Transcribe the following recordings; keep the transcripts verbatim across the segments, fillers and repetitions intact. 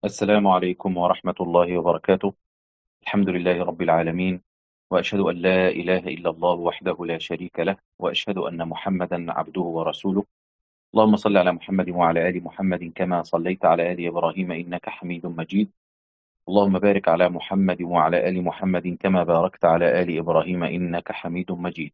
السلام عليكم ورحمة الله وبركاته. الحمد لله رب العالمين، وأشهد أن لا إله إلا الله وحده لا شريك له، وأشهد أن محمدا عبده ورسوله. اللهم صل على محمد وعلى آل محمد كما صليت على آل إبراهيم إنك حميد مجيد. اللهم بارك على محمد وعلى آل محمد كما باركت على آل إبراهيم إنك حميد مجيد.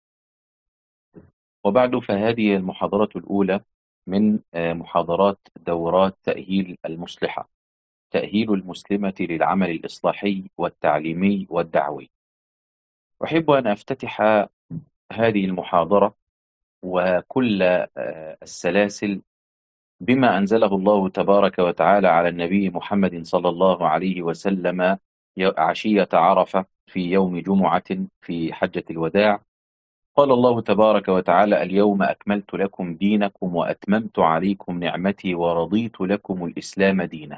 وبعد، فهذه المحاضرة الأولى من آه، محاضرات دورات تأهيل المصلحة، تأهيل المسلمة للعمل الإصلاحي والتعليمي والدعوي. أحب أن أفتتح هذه المحاضرة وكل آه، السلاسل بما أنزله الله تبارك وتعالى على النبي محمد صلى الله عليه وسلم ي- عشية عرفة في يوم جمعة في حجة الوداع. قال الله تبارك وتعالى: اليوم أكملت لكم دينكم وأتممت عليكم نعمتي ورضيت لكم الإسلام دينا.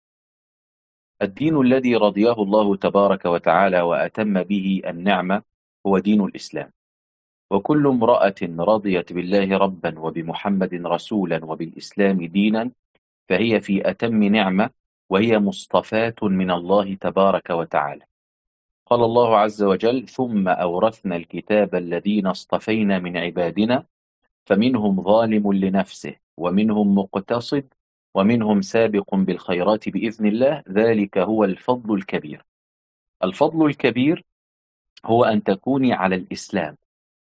الدين الذي رضيه الله تبارك وتعالى وأتم به النعمة هو دين الإسلام. وكل امرأة رضيت بالله ربا وبمحمد رسولا وبالإسلام دينا فهي في أتم نعمة، وهي مصطفاة من الله تبارك وتعالى. قال الله عز وجل: ثم أورثنا الكتاب الذين اصطفينا من عبادنا فمنهم ظالم لنفسه ومنهم مقتصد ومنهم سابق بالخيرات بإذن الله، ذلك هو الفضل الكبير. الفضل الكبير هو أن تكوني على الإسلام.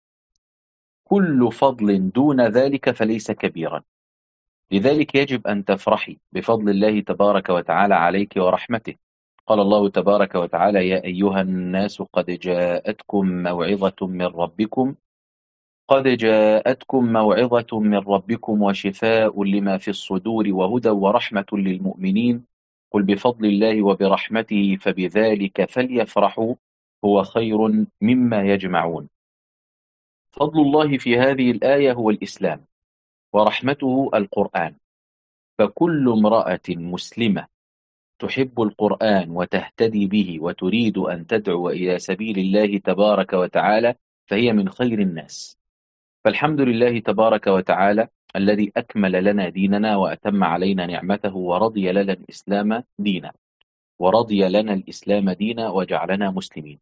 كل فضل دون ذلك فليس كبيرا. لذلك يجب أن تفرحي بفضل الله تبارك وتعالى عليك ورحمته. قال الله تبارك وتعالى: يا أيها الناس قد جاءتكم موعظة من ربكم قد جاءتكم موعظة من ربكم وشفاء لما في الصدور وهدى ورحمة للمؤمنين. قل بفضل الله وبرحمته فبذلك فليفرحوا هو خير مما يجمعون. فضل الله في هذه الآية هو الإسلام، ورحمته القرآن. فكل امرأة مسلمة تحب القرآن وتهتدي به وتريد أن تدعو إلى سبيل الله تبارك وتعالى فهي من خير الناس. فالحمد لله تبارك وتعالى الذي أكمل لنا ديننا وأتم علينا نعمته ورضي لنا الإسلام دينا ورضي لنا الإسلام دينا وجعلنا مسلمين.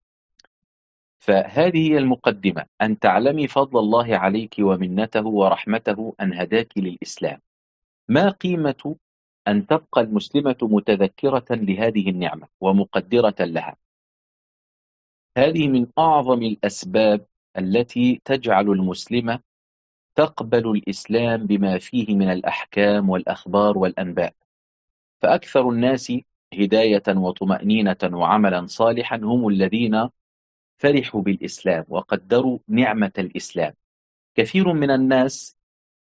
فهذه هي المقدمة، أن تعلمي فضل الله عليك ومنته ورحمته أن هداك للإسلام. ما قيمة أن تبقى المسلمة متذكرة لهذه النعمة ومقدرة لها؟ هذه من أعظم الأسباب التي تجعل المسلمة تقبل الإسلام بما فيه من الأحكام والأخبار والأنباء. فأكثر الناس هداية وطمأنينة وعملا صالحا هم الذين فرحوا بالإسلام وقدروا نعمة الإسلام. كثير من الناس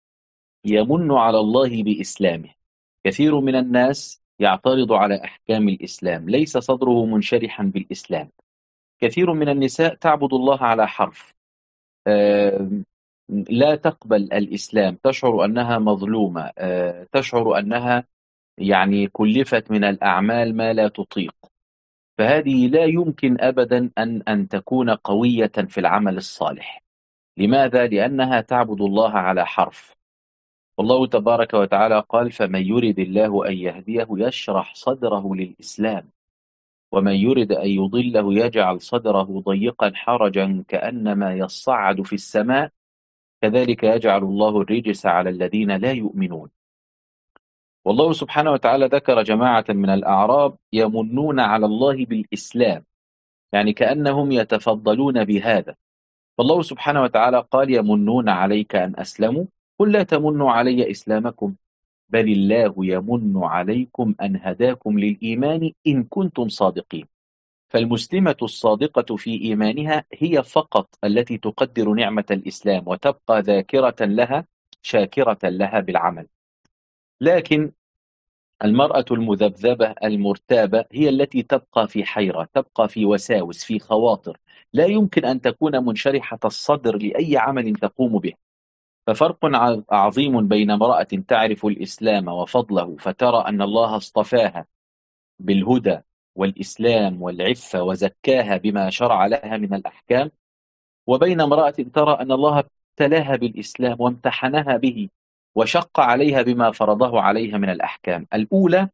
يمن على الله بإسلامه، كثير من الناس يعترض على أحكام الإسلام، ليس صدره منشرحا بالإسلام. كثير من النساء تعبد الله على حرف، آم، لا تقبل الإسلام، تشعر أنها مظلومة، آه، تشعر أنها يعني كلفت من الأعمال ما لا تطيق. فهذه لا يمكن أبدا أن أن تكون قوية في العمل الصالح. لماذا؟ لأنها تعبد الله على حرف. والله تبارك وتعالى قال: فمن يرد الله أن يهديه يشرح صدره للإسلام ومن يرد أن يضله يجعل صدره ضيقا حرجا كأنما يصعد في السماء كذلك يجعل الله الرجس على الذين لا يؤمنون. والله سبحانه وتعالى ذكر جماعة من الأعراب يمنون على الله بالإسلام، يعني كأنهم يتفضلون بهذا. فالله سبحانه وتعالى قال: يمنون عليك أن أسلموا قل لا تمنوا علي إسلامكم بل الله يمن عليكم أن هداكم للإيمان إن كنتم صادقين. فالمسلمة الصادقة في إيمانها هي فقط التي تقدر نعمة الإسلام وتبقى ذاكرة لها شاكرة لها بالعمل. لكن المرأة المذبذبة المرتابة هي التي تبقى في حيرة، تبقى في وساوس، في خواطر، لا يمكن أن تكون منشرحة الصدر لأي عمل تقوم به. ففرق عظيم بين امرأة تعرف الإسلام وفضله فترى أن الله اصطفاها بالهدى والإسلام والعفة وزكاها بما شرع لها من الأحكام، وبين امرأة ترى أن الله ابتلاها بالإسلام وامتحنها به وشق عليها بما فرضه عليها من الأحكام. الأولى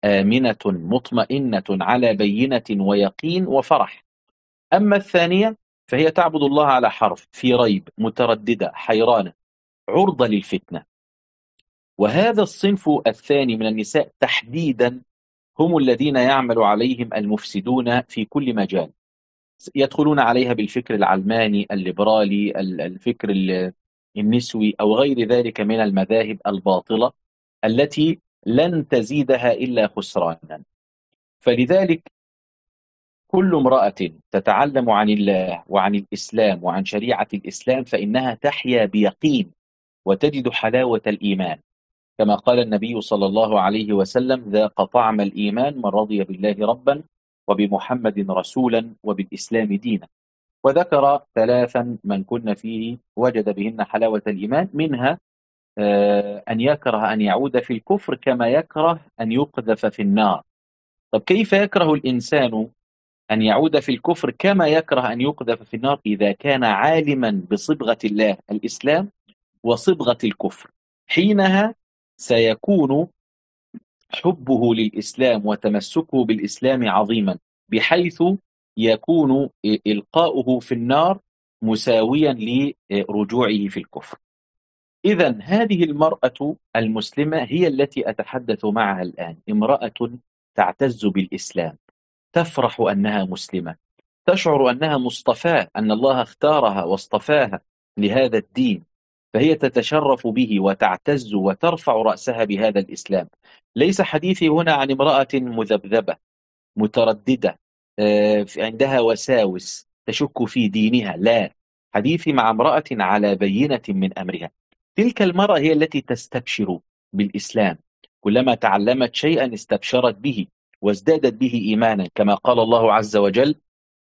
آمنة مطمئنة على بينة ويقين وفرح. أما الثانية فهي تعبد الله على حرف، في ريب، مترددة، حيرانة، عرضة للفتنة. وهذا الصنف الثاني من النساء تحديدا هم الذين يعمل عليهم المفسدون في كل مجال. يدخلون عليها بالفكر العلماني الليبرالي، الفكر النسوي، أو غير ذلك من المذاهب الباطلة التي لن تزيدها إلا خسرانا. فلذلك كل امرأة تتعلم عن الله وعن الإسلام وعن شريعة الإسلام فإنها تحيا بيقين وتجد حلاوة الإيمان، كما قال النبي صلى الله عليه وسلم: ذاق طعم الإيمان من رضي بالله ربا وبمحمد رسولا وبالإسلام دينا. وذكر ثلاثا من كن فيه وجد بهن حلاوة الإيمان، منها آه أن يكره أن يعود في الكفر كما يكره أن يقذف في النار. طب كيف يكره الإنسان أن يعود في الكفر كما يكره أن يقذف في النار؟ إذا كان عالما بصبغة الله الإسلام وصبغة الكفر، حينها سيكون حبه للإسلام وتمسكه بالإسلام عظيما، بحيث يكون إلقاؤه في النار مساويا لرجوعه في الكفر. إذن هذه المرأة المسلمة هي التي أتحدث معها الآن، امرأة تعتز بالإسلام، تفرح أنها مسلمة، تشعر أنها مصطفاة، أن الله اختارها واصطفاها لهذا الدين، فهي تتشرف به وتعتز وترفع رأسها بهذا الإسلام. ليس حديثي هنا عن امرأة مذبذبة مترددة عندها وساوس تشك في دينها، لا، حديثي مع امرأة على بينة من أمرها. تلك المرأة هي التي تستبشر بالإسلام، كلما تعلمت شيئا استبشرت به وازدادت به إيمانا، كما قال الله عز وجل: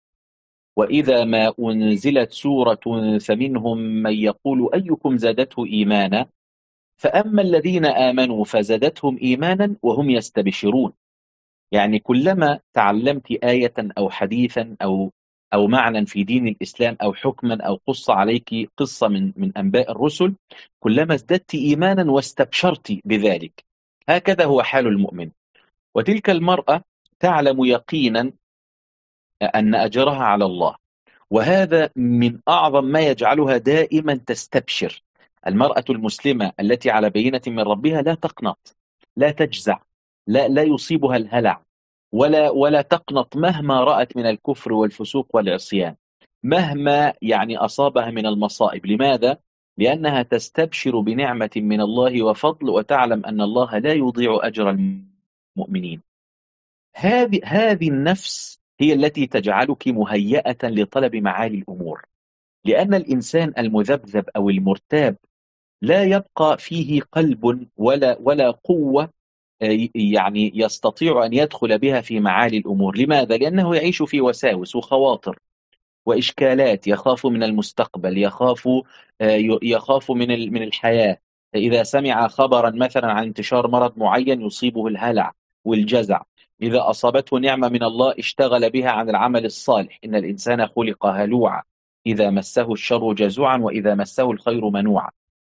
وإذا ما أنزلت سورة فمنهم من يقول أيكم زادته إيمانا فأما الذين آمنوا فزادتهم إيمانا وهم يستبشرون. يعني كلما تعلمت آية أو حديثا أو أو معنى في دين الإسلام أو حكما أو قصة عليك قصة من من أنباء الرسل، كلما ازددت إيمانا واستبشرت بذلك. هكذا هو حال المؤمن. وتلك المرأة تعلم يقينا أن أجرها على الله، وهذا من أعظم ما يجعلها دائما تستبشر. المرأة المسلمة التي على بينة من ربها لا تقنط، لا تجزع، لا لا يصيبها الهلع، ولا ولا تقنط مهما رأت من الكفر والفسوق والعصيان، مهما يعني أصابها من المصائب. لماذا؟ لأنها تستبشر بنعمة من الله وفضل، وتعلم أن الله لا يضيع أجر المؤمنين. هذه هذه النفس هي التي تجعلك مهيئة لطلب معالي الأمور، لأن الإنسان المذبذب أو المرتاب لا يبقى فيه قلب ولا ولا قوة يعني يستطيع أن يدخل بها في معالي الأمور. لماذا؟ لأنه يعيش في وساوس وخواطر وإشكالات، يخاف من المستقبل، يخاف يخاف من من الحياة. إذا سمع خبرا مثلا عن انتشار مرض معين يصيبه الهلع والجزع. إذا أصابته نعمة من الله اشتغل بها عن العمل الصالح. إن الإنسان خلق هلوعا، إذا مسه الشر جزوعا وإذا مسه الخير منوعا.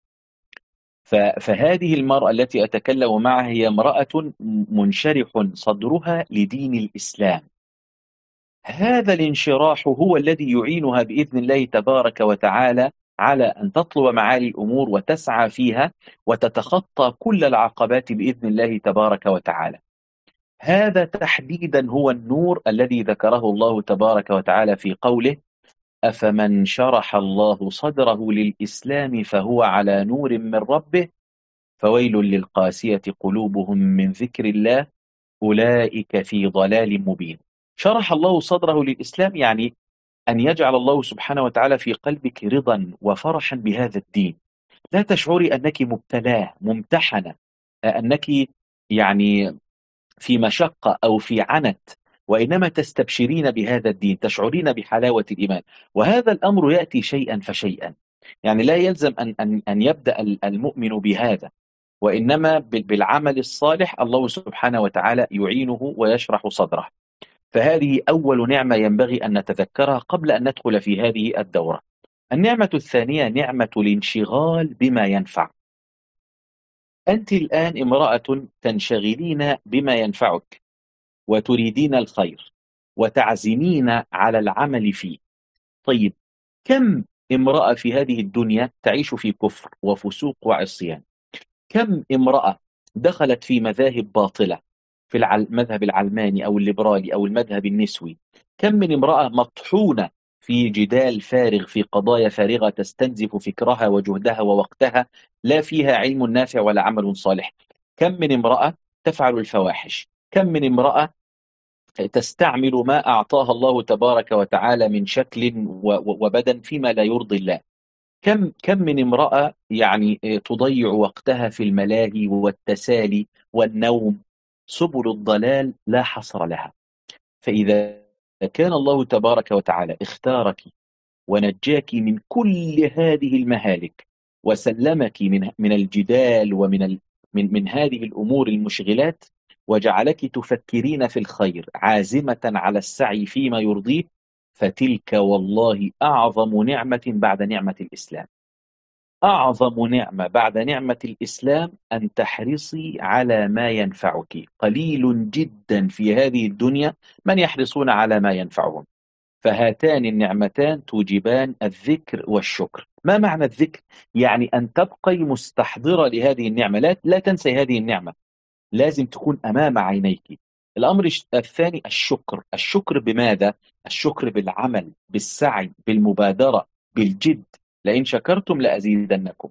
فهذه المرأة التي أتكلم معها هي امرأة منشرح صدرها لدين الإسلام. هذا الانشراح هو الذي يعينها بإذن الله تبارك وتعالى على أن تطلب معالي الأمور وتسعى فيها وتتخطى كل العقبات بإذن الله تبارك وتعالى. هذا تحديدا هو النور الذي ذكره الله تبارك وتعالى في قوله: أفمن شرح الله صدره للإسلام فهو على نور من ربه فويل للقاسية قلوبهم من ذكر الله أولئك في ضلال مبين. شرح الله صدره للإسلام يعني أن يجعل الله سبحانه وتعالى في قلبك رضا وفرحا بهذا الدين، لا تشعري أنك مبتلاه ممتحنة، أنك يعني في مشقة أو في عنت، وإنما تستبشرين بهذا الدين، تشعرين بحلاوة الإيمان. وهذا الأمر يأتي شيئا فشيئا، يعني لا يلزم أن, أن, أن يبدأ المؤمن بهذا، وإنما بالعمل الصالح الله سبحانه وتعالى يعينه ويشرح صدره. فهذه أول نعمة ينبغي أن نتذكرها قبل أن ندخل في هذه الدورة. النعمة الثانية نعمة الانشغال بما ينفع. أنت الآن امرأة تنشغلين بما ينفعك وتريدين الخير وتعزمين على العمل فيه. طيب، كم امرأة في هذه الدنيا تعيش في كفر وفسوق وعصيان؟ كم امرأة دخلت في مذاهب باطلة، في المذهب العلماني أو الليبرالي أو المذهب النسوي؟ كم من امرأة مطحونة في جدال فارغ، في قضايا فارغة تستنزف فكرها وجهدها ووقتها، لا فيها علم نافع ولا عمل صالح؟ كم من امرأة تفعل الفواحش؟ كم من امرأة تستعمل ما أعطاها الله تبارك وتعالى من شكل وبدن فيما لا يرضي الله؟ كم كم من امرأة يعني تضيع وقتها في الملاهي والتسالي والنوم؟ سبل الضلال لا حصر لها. فإذا كان الله تبارك وتعالى اختارك ونجاك من كل هذه المهالك، وسلمك من من الجدال ومن ال من من هذه الأمور المشغلات، وجعلك تفكرين في الخير عازمة على السعي فيما يرضيه، فتلك والله أعظم نعمة بعد نعمة الإسلام. أعظم نعمة بعد نعمة الإسلام أن تحرصي على ما ينفعك. قليل جدا في هذه الدنيا من يحرصون على ما ينفعهم. فهاتان النعمتان توجبان الذكر والشكر. ما معنى الذكر؟ يعني أن تبقي مستحضرة لهذه النعمة، لا, لا تنسي هذه النعمة، لازم تكون أمام عينيك. الأمر الثاني الشكر. الشكر بماذا؟ الشكر بالعمل، بالسعي، بالمبادرة، بالجد. لئن شكرتم لأزيدنكم.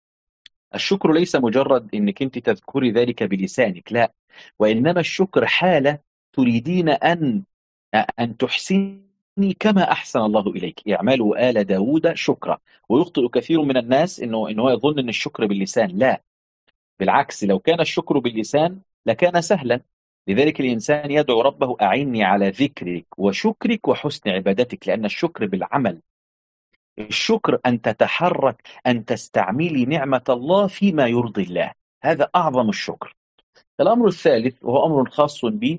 الشكر ليس مجرد أنك أنت تذكري ذلك بلسانك، لا، وإنما الشكر حالة تريدين أن أن تحسني كما أحسن الله إليك. اعملوا آل داود شكرا. ويخطئ كثير من الناس إنه إنه يظن أن الشكر باللسان، لا، بالعكس، لو كان الشكر باللسان لكان سهلا. لذلك الإنسان يدعو ربه: أعني على ذكرك وشكرك وحسن عبادتك، لأن الشكر بالعمل. الشكر أن تتحرك، أن تستعملي نعمة الله فيما يرضي الله، هذا أعظم الشكر. الأمر الثالث وهو أمر خاص بي،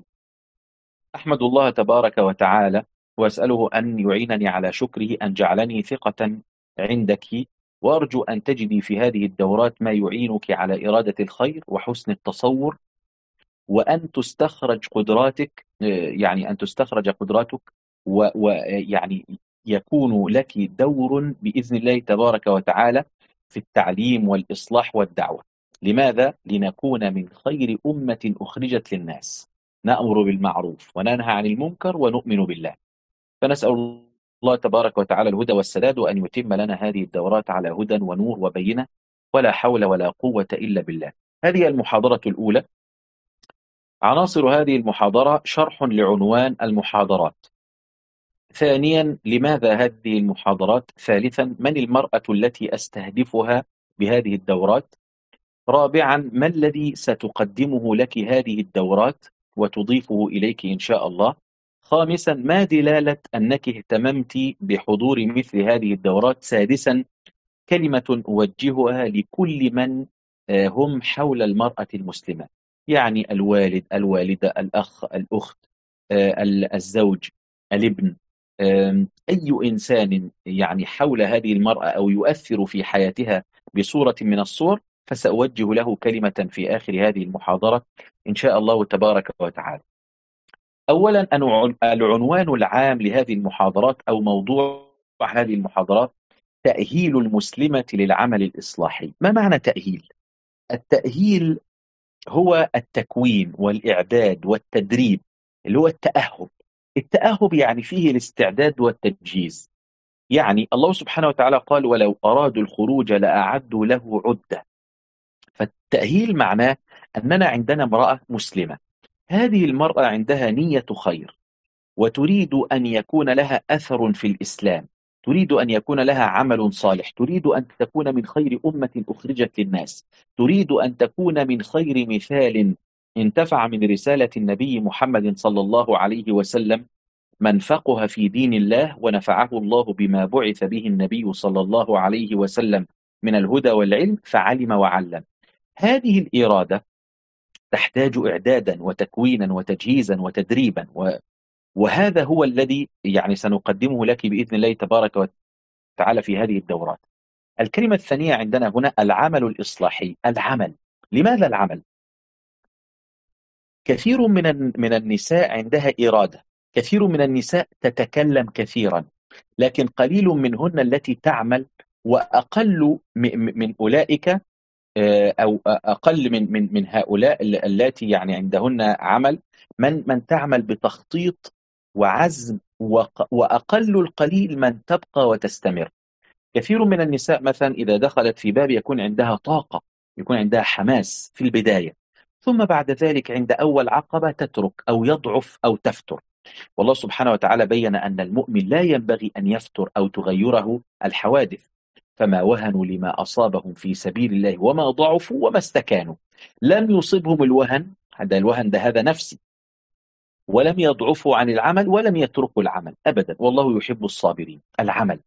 أحمد الله تبارك وتعالى وأسأله أن يعينني على شكره، أن جعلني ثقة عندك، وأرجو أن تجدي في هذه الدورات ما يعينك على إرادة الخير وحسن التصور، وأن تستخرج قدراتك، يعني أن تستخرج قدراتك، ويعني يكون لك دور بإذن الله تبارك وتعالى في التعليم والإصلاح والدعوة. لماذا؟ لنكون من خير أمة أخرجت للناس، نأمر بالمعروف وننهى عن المنكر ونؤمن بالله. فنسأل الله تبارك وتعالى الهدى والسداد، وأن يتم لنا هذه الدورات على هدى ونور وبينة، ولا حول ولا قوة إلا بالله. هذه المحاضرة الأولى. عناصر هذه المحاضرة: شرح لعنوان المحاضرات. ثانيا، لماذا هذه المحاضرات؟ ثالثا، من المرأة التي أستهدفها بهذه الدورات؟ رابعا، ما الذي ستقدمه لك هذه الدورات وتضيفه إليك إن شاء الله؟ خامسا، ما دلالة أنك اهتممت بحضور مثل هذه الدورات؟ سادسا، كلمة أوجهها لكل من هم حول المرأة المسلمة، يعني الوالد، الوالدة، الأخ، الأخت، الزوج، الابن، أي إنسان يعني حول هذه المرأة أو يؤثر في حياتها بصورة من الصور، فسأوجه له كلمة في آخر هذه المحاضرة إن شاء الله تبارك وتعالى. أولا، العنوان العام لهذه المحاضرات أو موضوع هذه المحاضرات: تأهيل المسلمة للعمل الإصلاحي. ما معنى تأهيل؟ التأهيل هو التكوين والإعداد والتدريب، اللي هو التأهب. التأهب يعني فيه الاستعداد والتجهيز. يعني الله سبحانه وتعالى قال: ولو أرادوا الخروج لأعدوا له عدة. فالتأهيل معناه أننا عندنا امرأة مسلمة، هذه المرأة عندها نية خير، وتريد أن يكون لها أثر في الإسلام، تريد أن يكون لها عمل صالح، تريد أن تكون من خير أمة أخرجت للناس، تريد أن تكون من خير مثال انتفع من رسالة النبي محمد صلى الله عليه وسلم، من فقه في دين الله ونفعه الله بما بعث به النبي صلى الله عليه وسلم من الهدى والعلم فعلم وعلم. هذه الإرادة تحتاج إعدادا وتكوينا وتجهيزا وتدريبا، وهذا هو الذي يعني سنقدمه لك بإذن الله تبارك وتعالى في هذه الدورات. الكلمة الثانية عندنا هنا العمل الإصلاحي. العمل لماذا العمل؟ كثير من من النساء عندها إرادة، كثير من النساء تتكلم كثيرا، لكن قليل منهن التي تعمل، وأقل من أولئك أو أقل من من من هؤلاء اللاتي يعني عندهن عمل من من تعمل بتخطيط وعزم، وأقل القليل من تبقى وتستمر. كثير من النساء مثلا إذا دخلت في باب يكون عندها طاقة، يكون عندها حماس في البداية، ثم بعد ذلك عند أول عقبة تترك أو يضعف أو تفتر. والله سبحانه وتعالى بين أن المؤمن لا ينبغي أن يفتر أو تغيره الحوادث، فما وهنوا لما أصابهم في سبيل الله وما ضعفوا وما استكانوا. لم يصبهم الوهن، هذا الوهن ده هذا نفسي، ولم يضعفوا عن العمل ولم يتركوا العمل أبدا، والله يحب الصابرين. العمل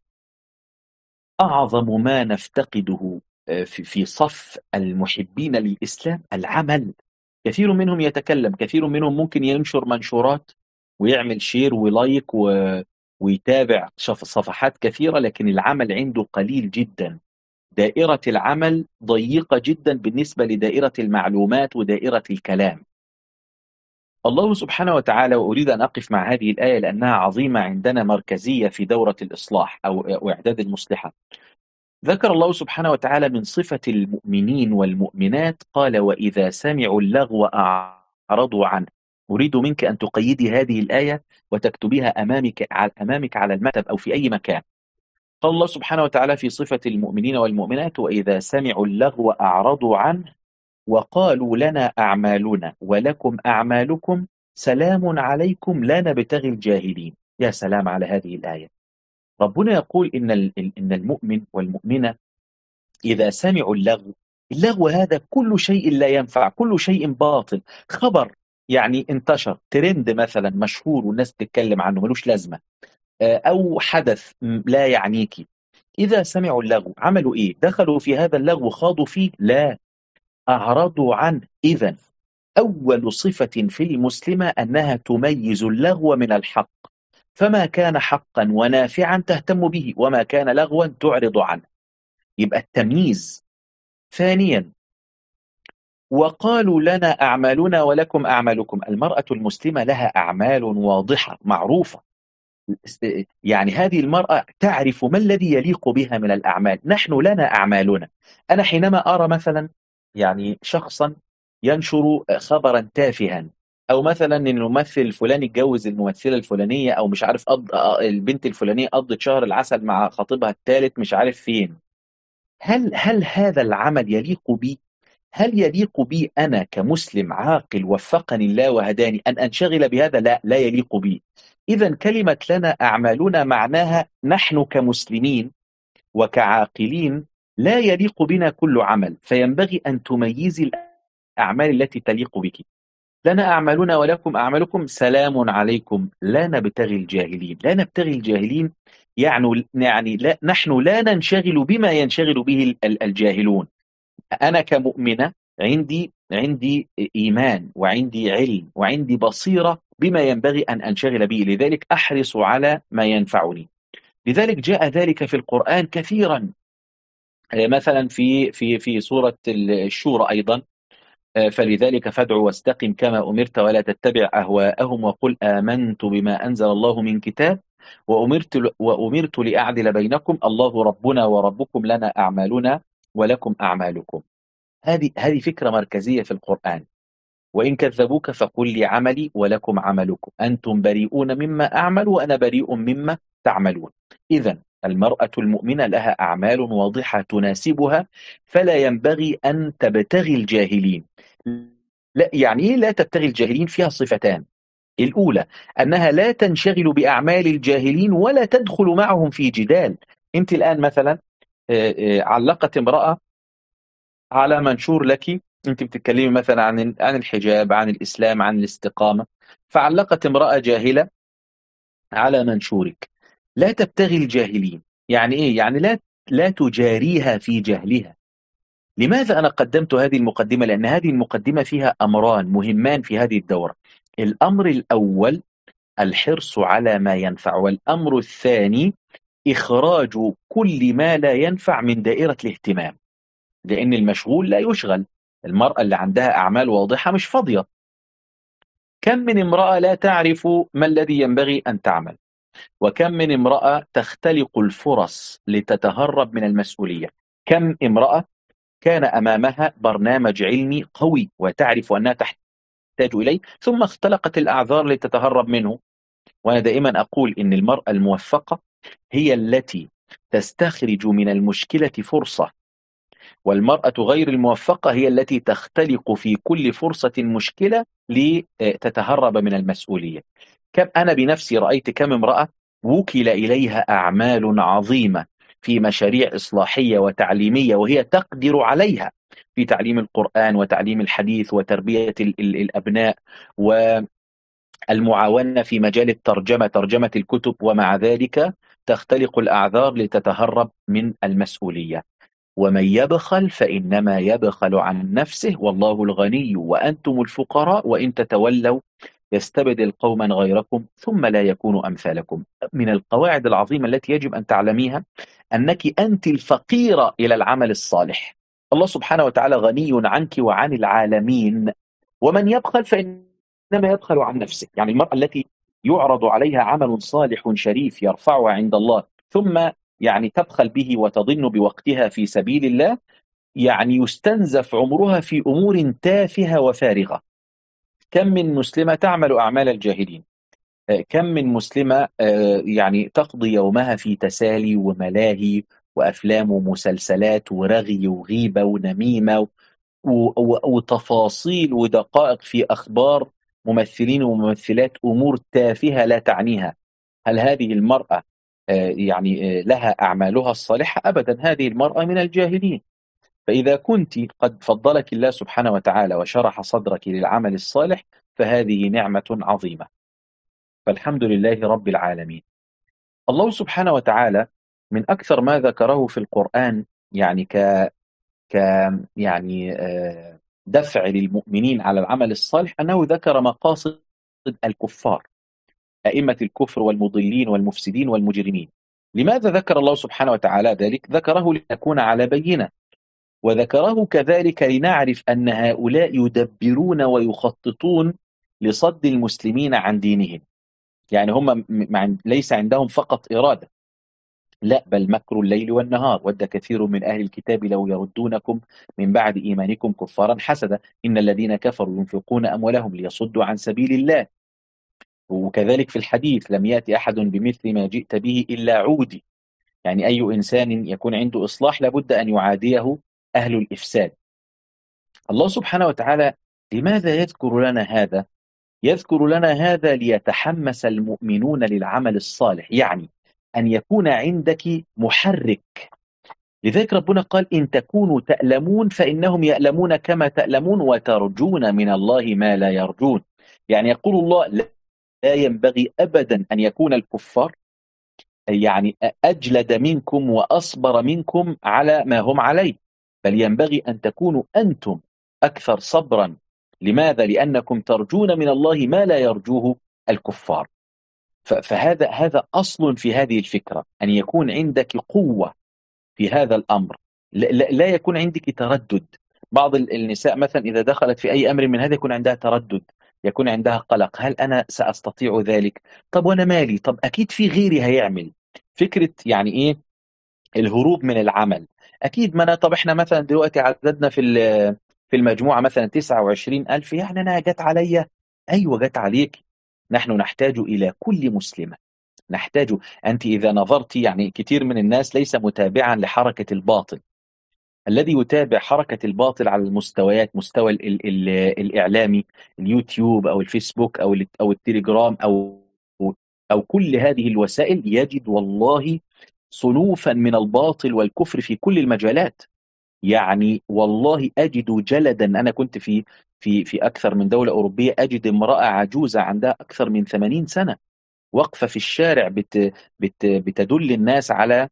أعظم ما نفتقده في في صف المحبين للإسلام، العمل. كثير منهم يتكلم، كثير منهم ممكن ينشر منشورات ويعمل شير ولايك و... ويتابع صفحات كثيرة، لكن العمل عنده قليل جدا. دائرة العمل ضيقة جدا بالنسبة لدائرة المعلومات ودائرة الكلام. الله سبحانه وتعالى، وأريد أن أقف مع هذه الآية لأنها عظيمة عندنا، مركزية في دورة الإصلاح أو إعداد المصلحة. ذكر الله سبحانه وتعالى من صفة المؤمنين والمؤمنات، قال: وإذا سمعوا اللغو أعرضوا عنه. أريد منك أن تقيدي هذه الآية وتكتبيها أمامك أمامك على المكتب أو في أي مكان. قال الله سبحانه وتعالى في صفة المؤمنين والمؤمنات: وإذا سمعوا اللغو أعرضوا عنه وقالوا لنا أعمالنا ولكم أعمالكم سلام عليكم لا نبتغي الجاهلين. يا سلام على هذه الآية. ربنا يقول إن إن المؤمن والمؤمنة إذا سمعوا اللغو، اللغو هذا كل شيء لا ينفع، كل شيء باطل، خبر يعني انتشر ترند مثلا مشهور والناس تتكلم عنه ملوش لازمة، أو حدث لا يعنيك. إذا سمعوا اللغو عملوا إيه؟ دخلوا في هذا اللغو خاضوا فيه؟ لا، أعرضوا عنه. إذن أول صفة في المسلمة أنها تميز اللغو من الحق، فما كان حقا ونافعا تهتم به، وما كان لغوا تعرض عنه. يبقى التمييز. ثانيا، وقالوا لنا أعمالنا ولكم أعمالكم. المرأة المسلمة لها أعمال واضحة معروفة، يعني هذه المرأة تعرف ما الذي يليق بها من الأعمال. نحن لنا أعمالنا. أنا حينما أرى مثلا يعني شخصا ينشر خبرا تافها، أو مثلا أن الممثل الفلاني اتجوز الممثلة الفلانية، أو مش عارف أض... البنت الفلانية قضت شهر العسل مع خطيبها الثالث مش عارف فين، هل هل هذا العمل يليق بي؟ هل يليق بي أنا كمسلم عاقل وفقني الله وهداني أن أنشغل بهذا؟ لا، لا يليق بي. إذا كلمة لنا أعمالنا معناها نحن كمسلمين وكعاقلين لا يليق بنا كل عمل، فينبغي أن تميزي الأعمال التي تليق بك. لنا أعمالنا ولكم أعمالكم سلام عليكم لا نبتغي الجاهلين. لا نبتغي الجاهلين يعني, يعني لا، نحن لا ننشغل بما ينشغل به الجاهلون. أنا كمؤمنة عندي عندي إيمان وعندي علم وعندي بصيرة بما ينبغي أن أنشغل به، لذلك أحرص على ما ينفعني. لذلك جاء ذلك في القرآن كثيرا، مثلا في في في سورة الشورى أيضا: فلذلك فادع واستقم كما أمرت ولا تتبع أهواءهم وقل آمنت بما أنزل الله من كتاب وأمرت, وأمرت لأعدل بينكم الله ربنا وربكم لنا أعمالنا ولكم أعمالكم. هذه هذه فكرة مركزية في القرآن. وإن كذبوك فقل لي عملي ولكم عملكم أنتم بريئون مما أعمل وأنا بريء مما تعملون. إذن المرأة المؤمنة لها أعمال واضحة تناسبها، فلا ينبغي أن تبتغي الجاهلين. لا، يعني إيه لا تبتغي الجاهلين؟ فيها صفتان: الأولى أنها لا تنشغل بأعمال الجاهلين ولا تدخل معهم في جدال. أنت الآن مثلا علقت امرأة على منشور لك، أنت بتتكلمي مثلا عن عن الحجاب، عن الإسلام، عن الاستقامة، فعلقت امرأة جاهلة على منشورك. لا تبتغي الجاهلين يعني إيه؟ يعني لا لا تجاريها في جهلها. لماذا أنا قدمت هذه المقدمة؟ لأن هذه المقدمة فيها أمران مهمان في هذه الدورة. الأمر الأول الحرص على ما ينفع، والأمر الثاني إخراج كل ما لا ينفع من دائرة الاهتمام، لأن المشغول لا يشغل. المرأة اللي عندها أعمال واضحة مش فاضية. كم من امرأة لا تعرف ما الذي ينبغي أن تعمل، وكم من امرأة تختلق الفرص لتتهرب من المسؤولية. كم امرأة كان أمامها برنامج علمي قوي وتعرف أنها تحتاج إليه، ثم اختلقت الأعذار لتتهرب منه. وأنا دائما أقول إن المرأة الموفقة هي التي تستخرج من المشكلة فرصة، والمرأة غير الموفقة هي التي تختلق في كل فرصة مشكلة لتتهرب من المسؤولية. كم أنا بنفسي رأيت كم امرأة وكل إليها أعمال عظيمة في مشاريع إصلاحية وتعليمية وهي تقدر عليها، في تعليم القرآن وتعليم الحديث وتربية ال ال الأبناء والمعاونة في مجال الترجمة، ترجمة الكتب، ومع ذلك تختلق الأعذار لتتهرب من المسؤولية. ومن يبخل فإنما يبخل عن نفسه والله الغني وأنتم الفقراء وإن تتولوا يستبدل قوما غيركم ثم لا يكونوا أمثالكم. من القواعد العظيمة التي يجب أن تعلميها أنك أنت الفقيرة إلى العمل الصالح. الله سبحانه وتعالى غني عنك وعن العالمين. ومن يبخل فإنما يبخل عن نفسه، يعني المرأة التي يعرض عليها عمل صالح شريف يرفعها عند الله ثم يعني تبخل به وتضن بوقتها في سبيل الله، يعني يستنزف عمرها في أمور تافهة وفارغة. كم من مسلمة تعمل أعمال الجاهلين، كم من مسلمة يعني تقضي يومها في تسالي وملاهي وأفلام ومسلسلات ورغي وغيبة ونميمة وتفاصيل ودقائق في أخبار ممثلين وممثلات، أمور تافهة لا تعنيها. هل هذه المرأة يعني لها أعمالها الصالحة؟ أبدا، هذه المرأة من الجاهلين. فإذا كنت قد فضلك الله سبحانه وتعالى وشرح صدرك للعمل الصالح فهذه نعمة عظيمة، فالحمد لله رب العالمين. الله سبحانه وتعالى من أكثر ما ذكره في القرآن يعني ك, ك يعني دفع للمؤمنين على العمل الصالح أنه ذكر مقاصد الكفار، أئمة الكفر والمضلين والمفسدين والمجرمين. لماذا ذكر الله سبحانه وتعالى ذلك؟ ذكره لنكون على بينة، وذكره كذلك لنعرف أن هؤلاء يدبرون ويخططون لصد المسلمين عن دينهم. يعني هم ليس عندهم فقط إرادة، لا، بل مكر الليل والنهار. ود كثير من أهل الكتاب لو يردونكم من بعد إيمانكم كفارا حسدا إن الذين كفروا ينفقون أموالهم ليصدوا عن سبيل الله. وكذلك في الحديث لم يأتي أحد بمثل ما جئت به إلا عودي، يعني أي إنسان يكون عنده إصلاح لابد أن يعاديه أهل الإفساد. الله سبحانه وتعالى لماذا يذكر لنا هذا؟ يذكر لنا هذا ليتحمس المؤمنون للعمل الصالح، يعني أن يكون عندك محرك. لذلك ربنا قال إن تكونوا تألمون فإنهم يألمون كما تألمون وترجون من الله ما لا يرجون. يعني يقول الله لا ينبغي أبدا أن يكون الكفار يعني أجلد منكم وأصبر منكم على ما هم عليه، بل ينبغي أن تكونوا أنتم أكثر صبرا. لماذا؟ لأنكم ترجون من الله ما لا يرجوه الكفار. فهذا هذا أصل في هذه الفكرة، أن يكون عندك قوة في هذا الأمر، لا يكون عندك تردد. بعض النساء مثلا إذا دخلت في أي أمر من هذا يكون عندها تردد، يكون عندها قلق، هل أنا سأستطيع ذلك؟ طب وأنا مالي؟ طب أكيد في غيري هيعمل. فكرة يعني إيه الهروب من العمل. أكيد ما أنا، طب إحنا مثلا دلوقتي عددنا في في المجموعة مثلا تسعة وعشرين ألف، يعني أنا جت عليا. أيوة جت عليك. نحن نحتاج إلى كل مسلمة، نحتاج. أنت إذا نظرت يعني كثير من الناس ليس متابعا لحركة الباطل. الذي يتابع حركة الباطل على المستويات، مستوى ال ال ال الإعلامي، اليوتيوب أو الفيسبوك أو أو التليجرام أو أو كل هذه الوسائل، يجد والله صنوفا من الباطل والكفر في كل المجالات. يعني والله أجد جلدا. أنا كنت في في في أكثر من دولة أوروبية، أجد امرأة عجوزة عندها أكثر من ثمانين سنة واقفة في الشارع بت بت بتدل الناس على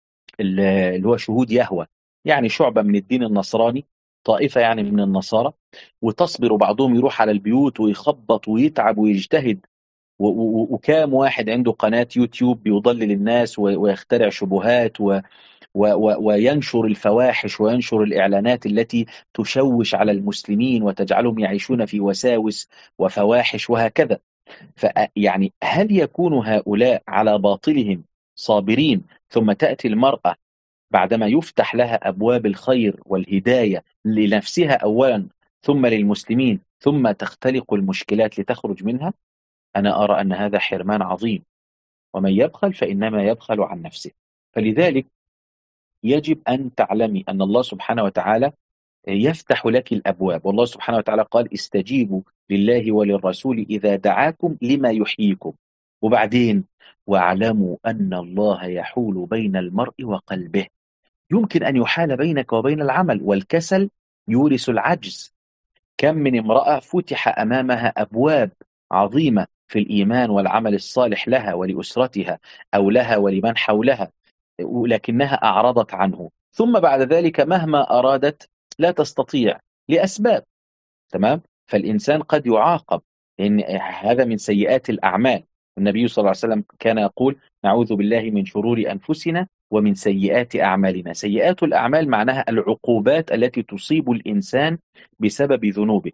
اللي هو شهود يهوه، يعني شعبة من الدين النصراني، طائفة يعني من النصارى، وتصبر. بعضهم يروح على البيوت ويخبط ويتعب ويجتهد، وكام واحد عنده قناة يوتيوب بيضلل الناس ويخترع شبهات و و وينشر الفواحش وينشر الإعلانات التي تشوش على المسلمين وتجعلهم يعيشون في وساوس وفواحش وهكذا. فيعني هل يكون هؤلاء على باطلهم صابرين، ثم تأتي المرأة بعدما يفتح لها أبواب الخير والهداية لنفسها أولا ثم للمسلمين، ثم تختلق المشكلات لتخرج منها؟ أنا أرى أن هذا حرمان عظيم، ومن يبخل فإنما يبخل عن نفسه. فلذلك يجب أن تعلمي أن الله سبحانه وتعالى يفتح لك الأبواب، والله سبحانه وتعالى قال استجيبوا لله وللرسول إذا دعاكم لما يحييكم، وبعدين واعلموا أن الله يحول بين المرء وقلبه. يمكن أن يحال بينك وبين العمل، والكسل يورث العجز. كم من امرأة فتح أمامها أبواب عظيمة في الإيمان والعمل الصالح لها ولأسرتها أو لها ولمن حولها، ولكنها أعرضت عنه، ثم بعد ذلك مهما أرادت لا تستطيع لأسباب. تمام؟ فالإنسان قد يعاقب، لأن هذا من سيئات الأعمال. النبي صلى الله عليه وسلم كان يقول نعوذ بالله من شرور أنفسنا ومن سيئات أعمالنا. سيئات الأعمال معناها العقوبات التي تصيب الإنسان بسبب ذنوبه.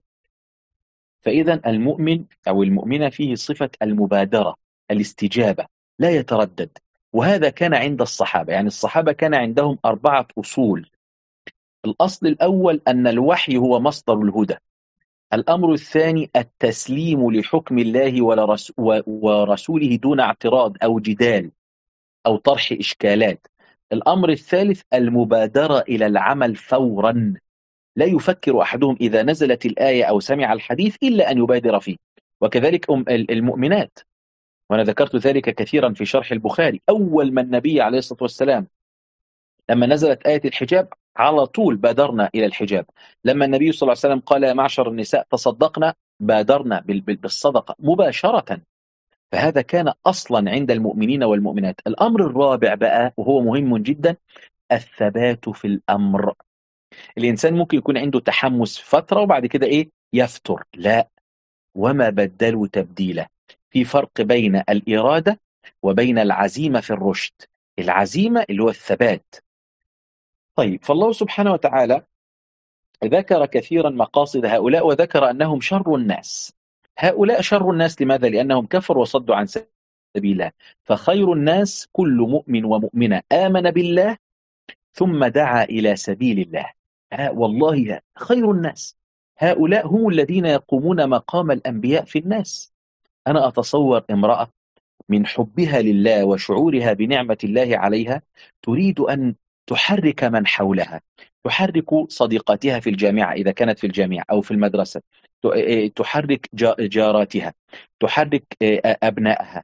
فإذا المؤمن أو المؤمنة فيه صفة المبادرة، الاستجابة، لا يتردد. وهذا كان عند الصحابة، يعني الصحابة كان عندهم أربعة أصول. الأصل الأول أن الوحي هو مصدر الهدى. الأمر الثاني التسليم لحكم الله ورسوله دون اعتراض أو جدال أو طرح إشكالات. الأمر الثالث المبادرة إلى العمل فورا، لا يفكر أحدهم إذا نزلت الآية أو سمع الحديث إلا أن يبادر فيه. وكذلك أم المؤمنات، وأنا ذكرت ذلك كثيرا في شرح البخاري. أول ما النبي عليه الصلاة والسلام لما نزلت آية الحجاب على طول بادرنا إلى الحجاب. لما النبي صلى الله عليه وسلم قال يا معشر النساء تصدقنا، بادرنا بالصدقة مباشرة. فهذا كان أصلا عند المؤمنين والمؤمنات. الأمر الرابع بقى وهو مهم جدا، الثبات في الأمر. الإنسان ممكن يكون عنده تحمس فترة وبعد كده إيه يفتر، لا، وما بدلوا تبديلا. في فرق بين الإرادة وبين العزيمة في الرشد. العزيمة اللي هو الثبات. طيب، فالله سبحانه وتعالى ذكر كثيرا مقاصد هؤلاء وذكر أنهم شر الناس. هؤلاء شر الناس لماذا؟ لأنهم كفروا وصدوا عن سبيل الله. فخير الناس كل مؤمن ومؤمنة آمن بالله ثم دعا إلى سبيل الله. ها والله خير الناس هؤلاء هم الذين يقومون مقام الأنبياء في الناس. أنا أتصور امرأة من حبها لله وشعورها بنعمة الله عليها تريد أن تحرك من حولها، تحرك صديقاتها في الجامعة إذا كانت في الجامعة أو في المدرسة، تحرك جاراتها، تحرك أبنائها.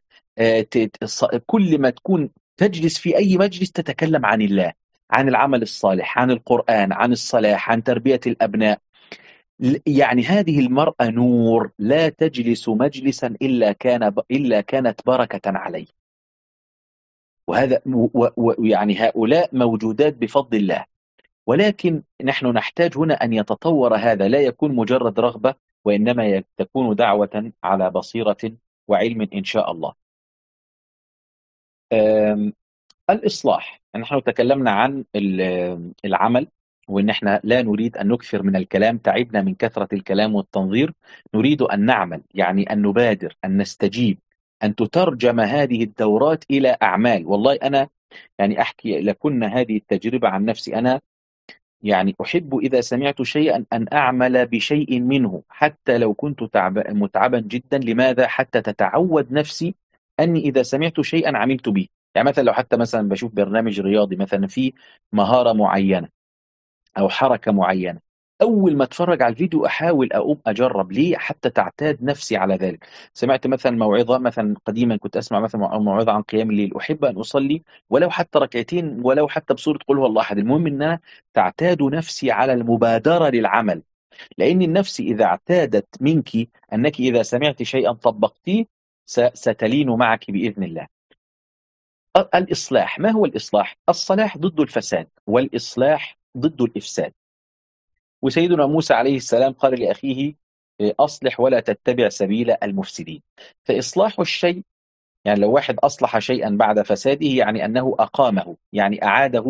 كل ما تكون تجلس في أي مجلس تتكلم عن الله، عن العمل الصالح، عن القرآن، عن الصلاح، عن تربية الأبناء. يعني هذه المرأة نور، لا تجلس مجلسا إلا كان إلا كانت بركة عليه. وهذا يعني هؤلاء موجودات بفضل الله، ولكن نحن نحتاج هنا أن يتطور هذا، لا يكون مجرد رغبة، وإنما تكون دعوة على بصيرة وعلم إن شاء الله. الإصلاح، نحن تكلمنا عن العمل، وإن احنا لا نريد أن نكثر من الكلام، تعبنا من كثرة الكلام والتنظير، نريد أن نعمل، يعني أن نبادر، أن نستجيب، أن تترجم هذه الدورات إلى أعمال. والله أنا يعني أحكي لكن هذه التجربة عن نفسي. أنا يعني أحب إذا سمعت شيئا أن أعمل بشيء منه حتى لو كنت متعبا جدا. لماذا؟ حتى تتعود نفسي أني إذا سمعت شيئا عملت به. يعني مثلا لو حتى مثلا بشوف برنامج رياضي مثلا فيه مهارة معينة أو حركة معينة، أول ما أتفرج على الفيديو أحاول أقوم أجرب. ليه؟ حتى تعتاد نفسي على ذلك. سمعت مثلا موعظة، مثلا قديما كنت أسمع مثلا موعظة عن قيام الليل، أحب أن أصلي ولو حتى ركعتين، ولو حتى بسورة قل هو الله أحد. المهم أن أنا تعتاد نفسي على المبادرة للعمل، لأن النفس إذا اعتادت منك أنك إذا سمعت شيئا طبقتيه ستلين معك بإذن الله. الإصلاح، ما هو الإصلاح؟ الصلاح ضد الفساد، والإصلاح ضد الإفساد. وسيدنا موسى عليه السلام قال لأخيه أصلح ولا تتبع سبيل المفسدين. فإصلاح الشيء، يعني لو واحد أصلح شيئا بعد فساده، يعني أنه أقامه، يعني أعاده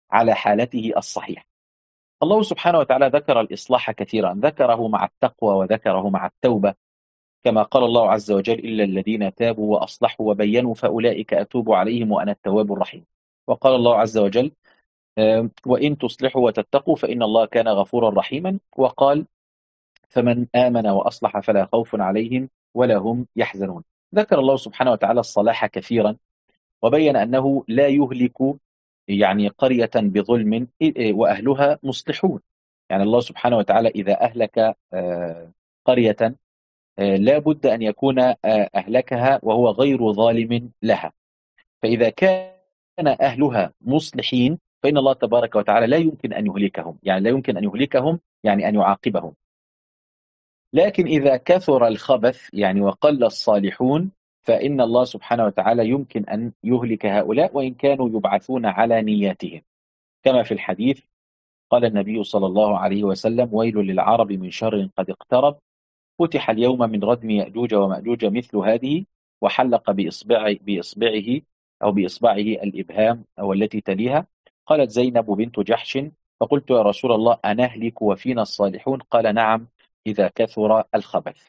على حالته الصحيحة. الله سبحانه وتعالى ذكر الإصلاح كثيرا، ذكره مع التقوى وذكره مع التوبة، كما قال الله عز وجل: إلا الذين تابوا وأصلحوا وبينوا فأولئك أتوب عليهم وأنا التواب الرحيم. وقال الله عز وجل: وإن تصلحوا وتتقوا فإن الله كان غفورا رحيما. وقال: فمن آمن وأصلح فلا خوف عليهم ولا هم يحزنون. ذكر الله سبحانه وتعالى الصلاح كثيرا، وبين أنه لا يهلك يعني قرية بظلم وأهلها مصلحون. يعني الله سبحانه وتعالى إذا أهلك قرية لا بد أن يكون أهلكها وهو غير ظالم لها. فإذا كان أهلها مصلحين فإن الله تبارك وتعالى لا يمكن أن يهلكهم، يعني لا يمكن أن يهلكهم يعني أن يعاقبهم. لكن إذا كثر الخبث يعني وقل الصالحون فإن الله سبحانه وتعالى يمكن أن يهلك هؤلاء وإن كانوا يبعثون على نياتهم، كما في الحديث قال النبي صلى الله عليه وسلم: ويل للعرب من شر قد اقترب، فتح اليوم من ردم يأجوج ومأجوج مثل هذه، وحلق بإصبع بإصبعه أو بإصبعه الإبهام أو التي تليها. قالت زينب بنت جحش: فقلت يا رسول الله أنهلك وفينا الصالحون؟ قال: نعم إذا كثر الخبث.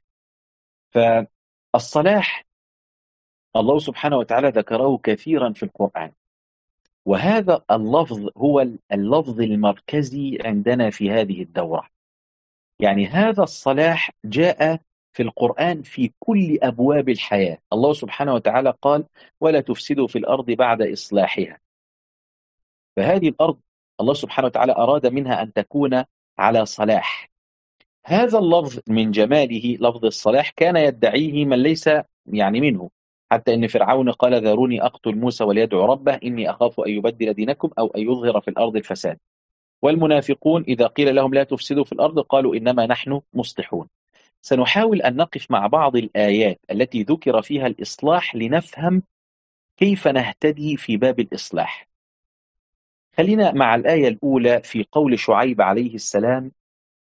فالصلاح الله سبحانه وتعالى ذكره كثيرا في القرآن، وهذا اللفظ هو اللفظ المركزي عندنا في هذه الدورة. يعني هذا الصلاح جاء في القرآن في كل أبواب الحياة. الله سبحانه وتعالى قال: ولا تفسدوا في الأرض بعد إصلاحها. فهذه الأرض الله سبحانه وتعالى أراد منها أن تكون على صلاح. هذا اللفظ من جماله لفظ الصلاح كان يدعيه من ليس يعني منه، حتى إن فرعون قال: ذروني أقتل موسى وليدعو ربه إني أخاف أن يبدل دينكم أو أن يظهر في الأرض الفساد. والمنافقون إذا قيل لهم لا تفسدوا في الأرض قالوا إنما نحن مصلحون. سنحاول أن نقف مع بعض الآيات التي ذكر فيها الإصلاح لنفهم كيف نهتدي في باب الإصلاح. خلينا مع الآية الأولى في قول شعيب عليه السلام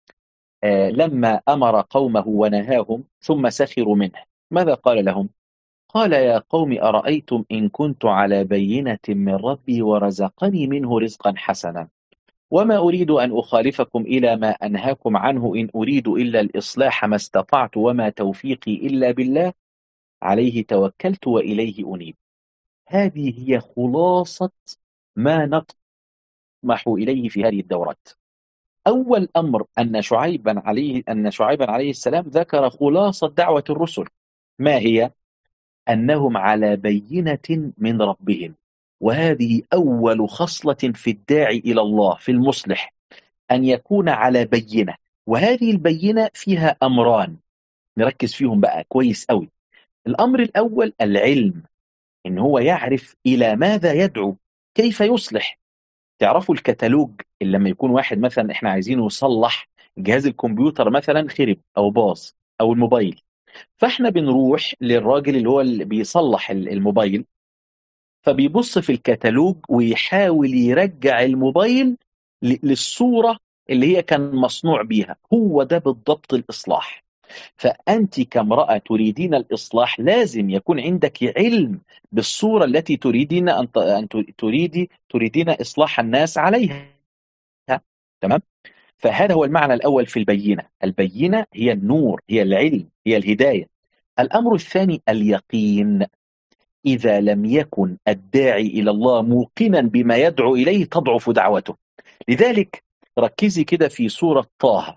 آه لما أمر قومه ونهاهم ثم سخروا منه، ماذا قال لهم؟ قال: يا قوم أرأيتم إن كنت على بينة من ربي ورزقني منه رزقا حسنا وما أريد أن أخالفكم إلى ما أنهاكم عنه إن أريد إلا الإصلاح ما استطعت وما توفيقي إلا بالله عليه توكلت وإليه أنيب. هذه هي خلاصة ما نطمح إليه في هذه الدورات. أول أمر أن شعيبا عليه أن شعيبا عليه السلام ذكر خلاصة دعوة الرسل، ما هي؟ أنهم على بينة من ربهم، وهذه أول خصلة في الداعي إلى الله في المصلح، أن يكون على بينة. وهذه البينة فيها أمران نركز فيهم بقى كويس قوي. الأمر الأول العلم، إن هو يعرف إلى ماذا يدعو، كيف يصلح. تعرفوا الكتالوج اللي لما يكون واحد مثلا إحنا عايزينه يصلح جهاز الكمبيوتر مثلا خرب أو باظ أو الموبايل، فإحنا بنروح للراجل اللي هو اللي بيصلح الموبايل، فبيبص في الكتالوج ويحاول يرجع الموبايل للصورة اللي هي كان مصنوع بيها. هو ده بالضبط الإصلاح. فأنت كامرأة تريدين الإصلاح لازم يكون عندك علم بالصورة التي تريدين أن تريدي تريدين إصلاح الناس عليها. تمام؟ فهذا هو المعنى الأول في البينة. البينة هي النور، هي العلم، هي الهداية. الأمر الثاني اليقين. إذا لم يكن الداعي إلى الله موقنا بما يدعو إليه تضعف دعوته. لذلك ركزي كده في سورة طه.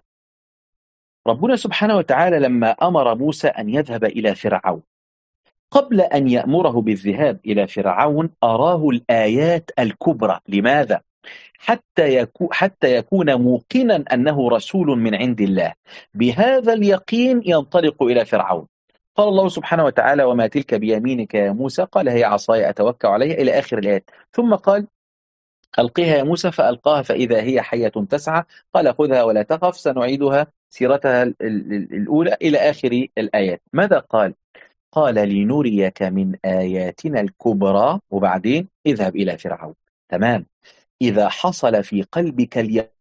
ربنا سبحانه وتعالى لما أمر موسى أن يذهب إلى فرعون، قبل أن يأمره بالذهاب إلى فرعون أراه الآيات الكبرى. لماذا؟ حتى يكون, حتى يكون موقنا أنه رسول من عند الله. بهذا اليقين ينطلق إلى فرعون. قال الله سبحانه وتعالى: وما تلك بيمينك يا موسى؟ قال: هي عصاي أتوكأ عليها، إلى آخر الآيات. ثم قال: ألقيها يا موسى، فألقاها فإذا هي حية تسعى، قال: خذها ولا تخف سنعيدها سيرتها الأولى، إلى آخر الآيات. ماذا قال؟ قال: لنريك من آياتنا الكبرى، وبعدين اذهب إلى فرعون. تمام. إذا حصل في قلبك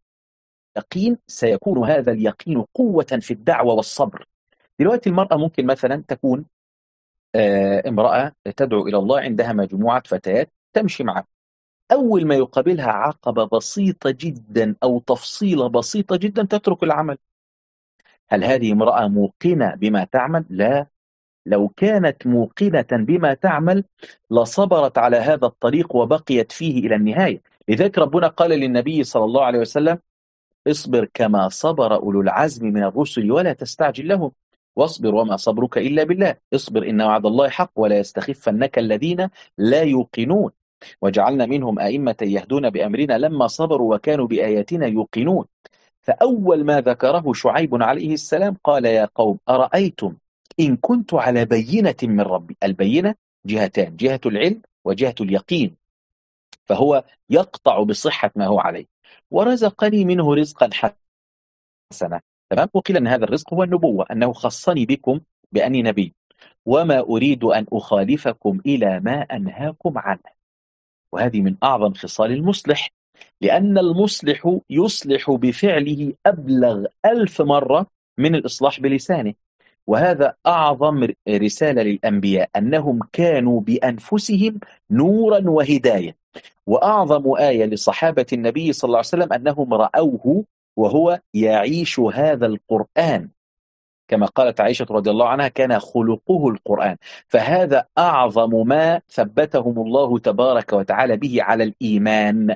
اليقين سيكون هذا اليقين قوة في الدعوة والصبر. دلوقتي المرأة ممكن مثلا تكون آه امرأة تدعو إلى الله، عندها مجموعة فتيات تمشي معه، أول ما يقابلها عقبة بسيطة جدا أو تفصيلة بسيطة جدا تترك العمل. هل هذه امرأة موقنة بما تعمل؟ لا. لو كانت موقنة بما تعمل لصبرت على هذا الطريق وبقيت فيه إلى النهاية. لذلك ربنا قال للنبي صلى الله عليه وسلم: اصبر كما صبر أولو العزم من الرسل ولا تستعجل لهم واصبر وما صبرك إلا بالله اصبر إن وعد الله حق ولا يستخفنك الذين لا يوقنون وجعلنا منهم أئمة يهدون بأمرنا لما صبروا وكانوا بآياتنا يوقنون. فأول ما ذكره شعيب عليه السلام قال: يا قوم أرأيتم إن كنت على بينة من ربي. البينة جهتان: جهة العلم وجهة اليقين، فهو يقطع بصحة ما هو عليه، ورزقني منه رزقا حسنا. تمام. وقيل أن هذا الرزق هو النبوة، أنه خصني بكم بأني نبي وما أريد أن أخالفكم إلى ما أنهاكم عنه. وهذه من أعظم خصال المصلح، لأن المصلح يصلح بفعله أبلغ ألف مرة من الإصلاح بلسانه. وهذا أعظم رسالة للأنبياء، أنهم كانوا بأنفسهم نورا وهداية. وأعظم آية لصحابة النبي صلى الله عليه وسلم أنهم رأوه وهو يعيش هذا القرآن، كما قالت عائشة رضي الله عنها: كان خلقه القرآن. فهذا أعظم ما ثبتهم الله تبارك وتعالى به على الإيمان،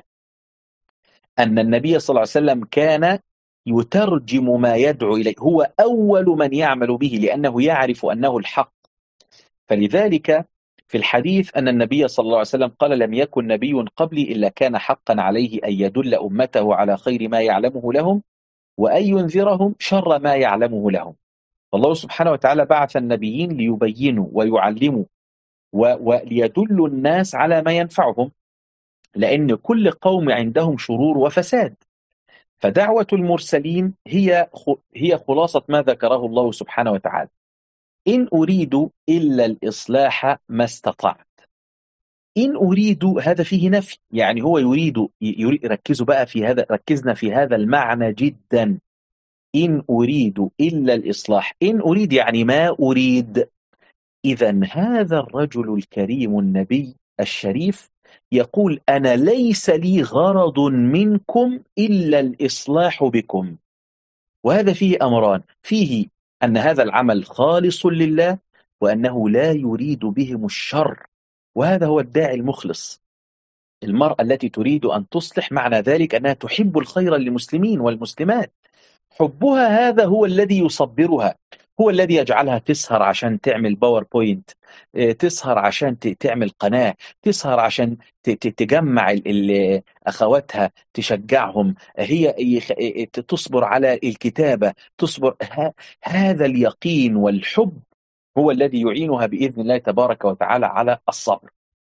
أن النبي صلى الله عليه وسلم كان يترجم ما يدعو إليه، هو أول من يعمل به لأنه يعرف أنه الحق. فلذلك في الحديث أن النبي صلى الله عليه وسلم قال: لم يكن نبي قبلي إلا كان حقا عليه أن يدل أمته على خير ما يعلمه لهم وأن ينذرهم شر ما يعلمه لهم. فالله سبحانه وتعالى بعث النبيين ليبينوا ويعلموا وليدلوا الناس على ما ينفعهم، لأن كل قوم عندهم شرور وفساد. فدعوة المرسلين هي هي خلاصة ما ذكره الله سبحانه وتعالى: إن أريد إلا الإصلاح ما استطعت. إن أريد هذا فيه نفي، يعني هو يريد, يريد ركزوا بقى في هذا، ركزنا في هذا المعنى جدا. إن أريد إلا الإصلاح، إن أريد يعني ما أريد. إذا هذا الرجل الكريم النبي الشريف يقول: أنا ليس لي غرض منكم إلا الإصلاح بكم. وهذا فيه أمران: فيه أن هذا العمل خالص لله، وأنه لا يريد بهم الشر. وهذا هو الداعي المخلص. المرأة التي تريد أن تصلح معنى ذلك أنها تحب الخير للمسلمين والمسلمات. حبها هذا هو الذي يصبرها، هو الذي يجعلها تسهر عشان تعمل باوربوينت، تسهر عشان تعمل قناة، تسهر عشان تجمع أخواتها تشجعهم، هي تصبر على الكتابة، تصبر. هذا اليقين والحب هو الذي يعينها بإذن الله تبارك وتعالى على الصبر.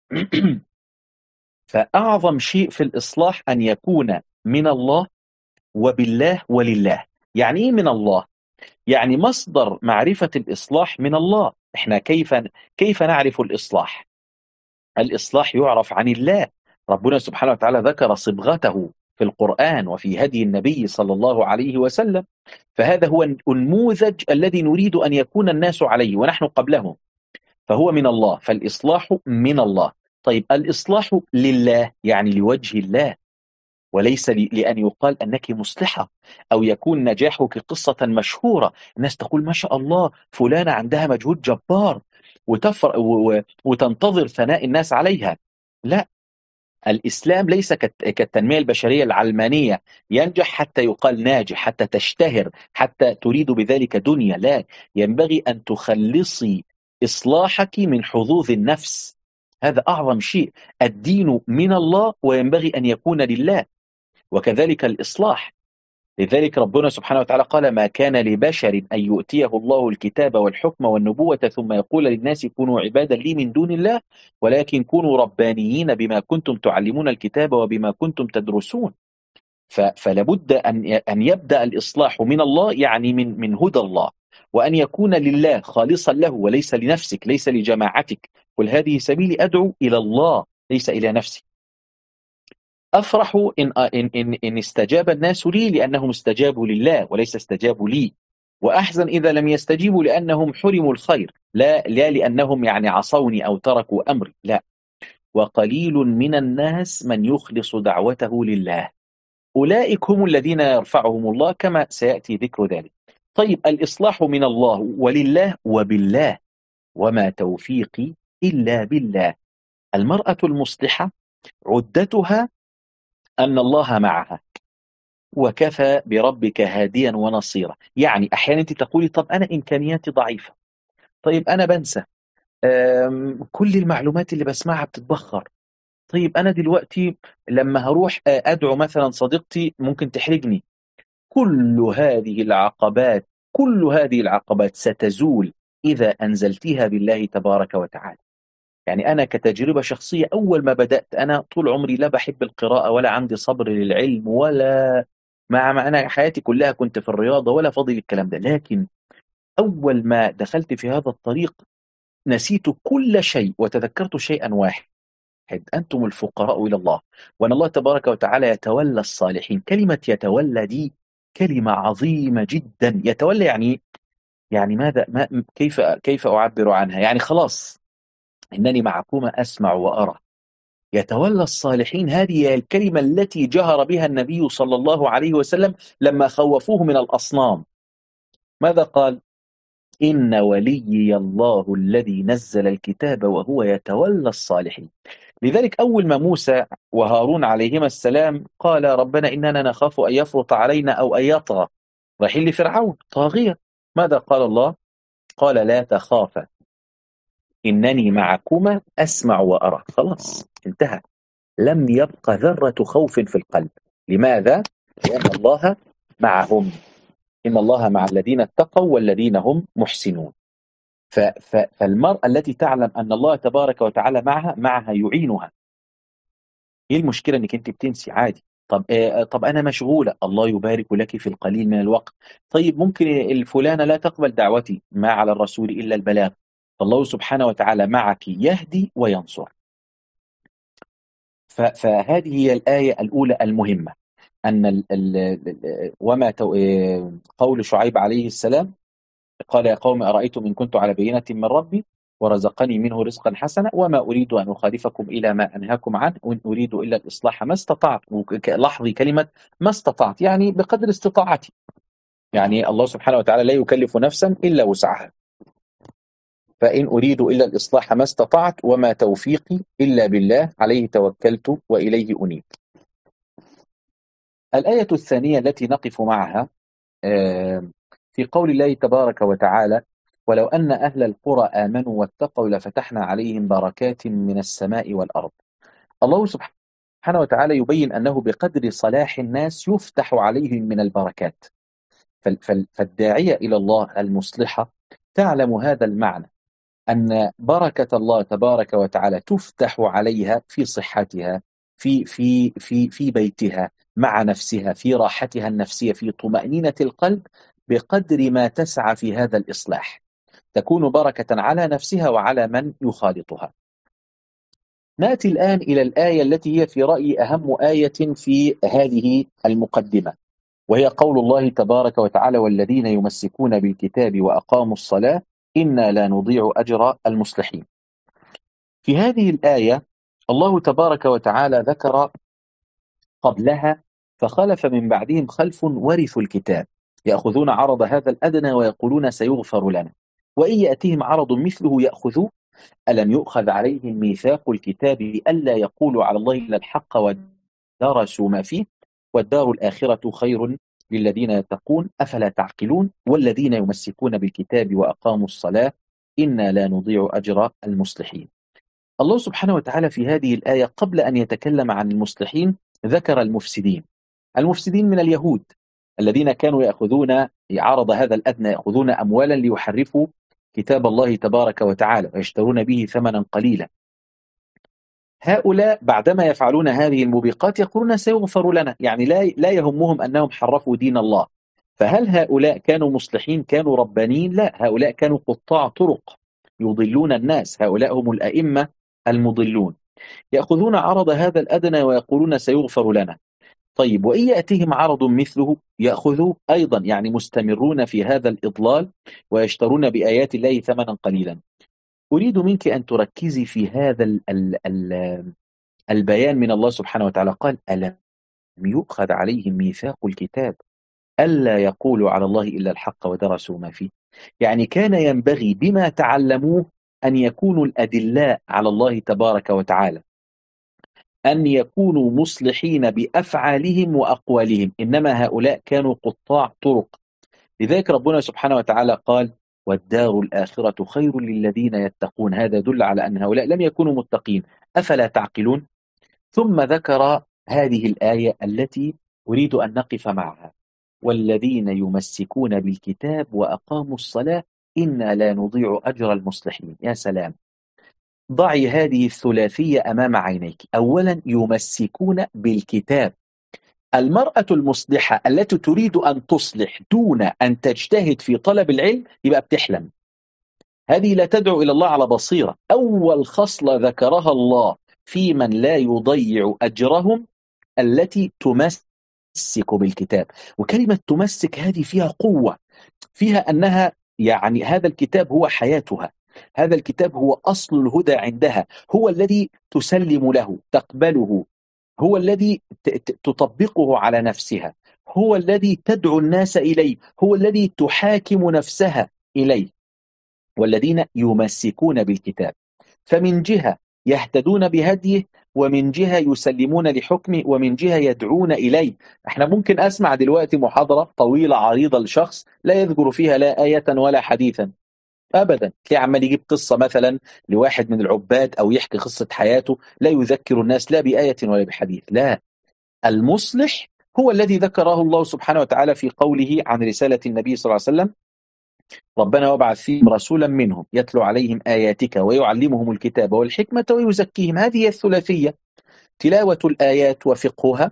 فأعظم شيء في الإصلاح أن يكون من الله وبالله ولله. يعني إيه من الله؟ يعني مصدر معرفة الإصلاح من الله. إحنا كيف كيف نعرف الإصلاح؟ الإصلاح يعرف عن الله. ربنا سبحانه وتعالى ذكر صبغته في القرآن وفي هدي النبي صلى الله عليه وسلم. فهذا هو النموذج الذي نريد أن يكون الناس عليه ونحن قبلهم. فهو من الله، فالإصلاح من الله. طيب الإصلاح لله يعني لوجه الله، وليس لأن يقال أنك مصلحة أو يكون نجاحك قصة مشهورة الناس تقول ما شاء الله فلانة عندها مجهود جبار وتفر وتنتظر ثناء الناس عليها. لا، الإسلام ليس كالتنمية البشرية العلمانية ينجح حتى يقال ناجح، حتى تشتهر، حتى تريد بذلك دنيا. لا، ينبغي أن تخلصي إصلاحك من حظوظ النفس. هذا أعظم شيء. الدين من الله وينبغي أن يكون لله، وكذلك الإصلاح. لذلك ربنا سبحانه وتعالى قال: ما كان لبشر أن يؤتيه الله الكتاب والحكم والنبوة ثم يقول للناس كونوا عبادا لي من دون الله ولكن كونوا ربانيين بما كنتم تعلمون الكتاب وبما كنتم تدرسون. فلابد أن أن يبدأ الإصلاح من الله، يعني من من هدى الله، وأن يكون لله خالصا له وليس لنفسك، ليس لجماعتك. قل هذه سبيلي أدعو إلى الله ليس إلى نفسي. أفرح إن, إن, إن, إن استجاب الناس لي لأنهم استجابوا لله وليس استجابوا لي، وأحزن إذا لم يستجيبوا لأنهم حرموا الخير، لا, لا لأنهم يعني عصوني أو تركوا أمري. لا، وقليل من الناس من يخلص دعوته لله. أولئك هم الذين يرفعهم الله كما سيأتي ذكر ذلك. طيب الإصلاح من الله ولله وبالله، وما توفيقي إلا بالله. المرأة المصلحة عدتها أن الله معها، وكفى بربك هاديا ونصيرا. يعني أحيانا أنت تقولي طب أنا إمكانياتي ضعيفة، طيب أنا بنسى، كل المعلومات اللي بسمعها بتتبخر، طيب أنا دلوقتي لما هروح أدعو مثلا صديقتي ممكن تحرجني. كل هذه العقبات كل هذه العقبات ستزول إذا أنزلتها بالله تبارك وتعالى. يعني أنا كتجربة شخصية، أول ما بدأت أنا طول عمري لا بحب القراءة ولا عندي صبر للعلم، ولا مع ما أنا حياتي كلها كنت في الرياضة ولا فاضي للكلام ده، لكن أول ما دخلت في هذا الطريق نسيت كل شيء وتذكرت شيئا واحد: أنتم الفقراء إلى الله، وأن الله تبارك وتعالى يتولى الصالحين. كلمة يتولى دي كلمة عظيمة جدا. يتولى يعني يعني ماذا ما كيف كيف أعبر عنها؟ يعني خلاص إنني معكم أسمع وأرى. يتولى الصالحين، هذه هي الكلمة التي جهر بها النبي صلى الله عليه وسلم لما خوفوه من الأصنام. ماذا قال؟ إن وليي الله الذي نزل الكتاب وهو يتولى الصالحين. لذلك أول ما موسى وهارون عليهما السلام قال ربنا إننا نخاف أن يفرط علينا أو أن يطغى، رايحين لفرعون طاغية، ماذا قال الله؟ قال لا تخافا إنني معكما أسمع وأرى. خلاص انتهى، لم يبق ذرة خوف في القلب. لماذا؟ لأن الله معهم. إن الله مع الذين اتقوا والذين هم محسنون. فالمرأة التي تعلم أن الله تبارك وتعالى معها معها يعينها. ايه المشكلة انك انت بتنسي؟ عادي. طب آه طب انا مشغولة، الله يبارك لك في القليل من الوقت. طيب ممكن الفلانة لا تقبل دعوتي، ما على الرسول الا البلاغ. فالله سبحانه وتعالى معك يهدي وينصر. فهذه هي الآية الأولى المهمة، أن ال ال وما قول شعيب عليه السلام قال يا قوم أرأيتم إن كنت على بينة من ربي ورزقني منه رزقا حسنا وما أريد أن أخالفكم إلى ما أنهاكم عنه وإن أريد إلا الإصلاح ما استطعت. لاحظي كلمة ما استطعت، يعني بقدر استطاعتي. يعني الله سبحانه وتعالى لا يكلف نفسا إلا وسعها. فإن أريد إلا الإصلاح ما استطعت وما توفيقي إلا بالله عليه توكلت وإليه أنيب. الآية الثانية التي نقف معها في قول الله تبارك وتعالى ولو أن أهل القرى آمنوا واتقوا لفتحنا عليهم بركات من السماء والأرض. الله سبحانه وتعالى يبين أنه بقدر صلاح الناس يفتح عليهم من البركات. فالداعية إلى الله المصلحة تعلم هذا المعنى، أن بركة الله تبارك وتعالى تفتح عليها في صحتها، في في في في بيتها، مع نفسها، في راحتها النفسية، في طمأنينة القلب، بقدر ما تسعى في هذا الإصلاح تكون بركة على نفسها وعلى من يخالطها. نأتي الآن إلى الآية التي هي في رأيي أهم آية في هذه المقدمة، وهي قول الله تبارك وتعالى والذين يمسكون بالكتاب وأقاموا الصلاة إنا لا نضيع أجر المصلحين. في هذه الآية الله تبارك وتعالى ذكر قبلها فخلف من بعدهم خلف ورثوا الكتاب يأخذون عرض هذا الأدنى ويقولون سيغفر لنا وإن يأتيهم عرض مثله يأخذوه ألم يؤخذ عليهم ميثاق الكتاب ألا يقولوا على الله إلا الحق ودرسوا ما فيه والدار الآخرة خير للذين يتقون أفلا تعقلون والذين يمسكون بالكتاب وأقاموا الصلاة إنا لا نضيع أجر المصلحين. الله سبحانه وتعالى في هذه الآية قبل أن يتكلم عن المصلحين ذكر المفسدين. المفسدين من اليهود الذين كانوا يأخذون عرض هذا الأدنى، يأخذون أموالا ليحرفوا كتاب الله تبارك وتعالى ويشترون به ثمنا قليلا. هؤلاء بعدما يفعلون هذه الموبقات يقولون سيغفر لنا، يعني لا لا يهمهم أنهم حرفوا دين الله. فهل هؤلاء كانوا مصلحين؟ كانوا ربانيين؟ لا، هؤلاء كانوا قطاع طرق يضلون الناس. هؤلاء هم الأئمة المضلون، يأخذون عرض هذا الأدنى ويقولون سيغفر لنا. طيب وإن يأتيهم عرض مثله يأخذوا أيضا، يعني مستمرون في هذا الإضلال ويشترون بآيات الله ثمنا قليلا. أريد منك أن تركزي في هذا ال ال ال البيان من الله سبحانه وتعالى. قال: ألم يؤخذ عليهم ميثاق الكتاب ألا يقولوا على الله إلا الحق ودرسوا ما فيه. يعني كان ينبغي بما تعلموه أن يكونوا الأدلاء على الله تبارك وتعالى، أن يكونوا مصلحين بأفعالهم وأقوالهم، إنما هؤلاء كانوا قطاع طرق. لذلك ربنا سبحانه وتعالى قال: والدار الآخرة خير للذين يتقون. هذا يدل على أن هؤلاء لم يكونوا متقين. أفلا تعقلون؟ ثم ذكر هذه الآية التي أريد أن نقف معها: والذين يمسكون بالكتاب وأقاموا الصلاة إنا لا نضيع أجر المصلحين. يا سلام! ضعي هذه الثلاثية أمام عينيك. أولا، يمسكون بالكتاب. المرأة المصلحة التي تريد أن تصلح دون أن تجتهد في طلب العلم يبقى بتحلم. هذه لا تدعو إلى الله على بصيرة. أول خصلة ذكرها الله في من لا يضيع أجرهم التي تمسك بالكتاب. وكلمة تمسك هذه فيها قوة، فيها أنها يعني هذا الكتاب هو حياتها، هذا الكتاب هو أصل الهدى عندها، هو الذي تسلم له، تقبله، هو الذي تطبقه على نفسها، هو الذي تدعو الناس إليه، هو الذي تحاكم نفسها إليه. والذين يمسكون بالكتاب، فمن جهة يهتدون بهديه، ومن جهة يسلمون لحكمه، ومن جهة يدعون إليه. احنا ممكن أسمع دلوقتي محاضرة طويلة عريضة لشخص لا يذكر فيها لا آية ولا حديثا أبدا، تلاقي عمال يجيب قصة مثلا لواحد من العباد أو يحكي قصة حياته، لا يذكر الناس لا بآية ولا بحديث. لا، المصلح هو الذي ذكره الله سبحانه وتعالى في قوله عن رسالة النبي صلى الله عليه وسلم: ربنا وابعث فيهم رسولا منهم يتلو عليهم آياتك ويعلمهم الكتاب والحكمة ويزكيهم. هذه الثلاثية: تلاوة الآيات وفقهها،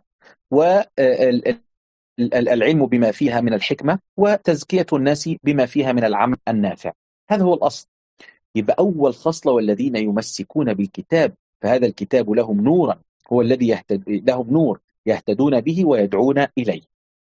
والعلم بما فيها من الحكمة، وتزكية الناس بما فيها من العمل النافع. هذا هو الأصل. يبقى أول خصلة: والذين يمسكون بالكتاب، فهذا الكتاب لهم نورا، هو الذي يهتد... لهم نور يهتدون به ويدعون إليه.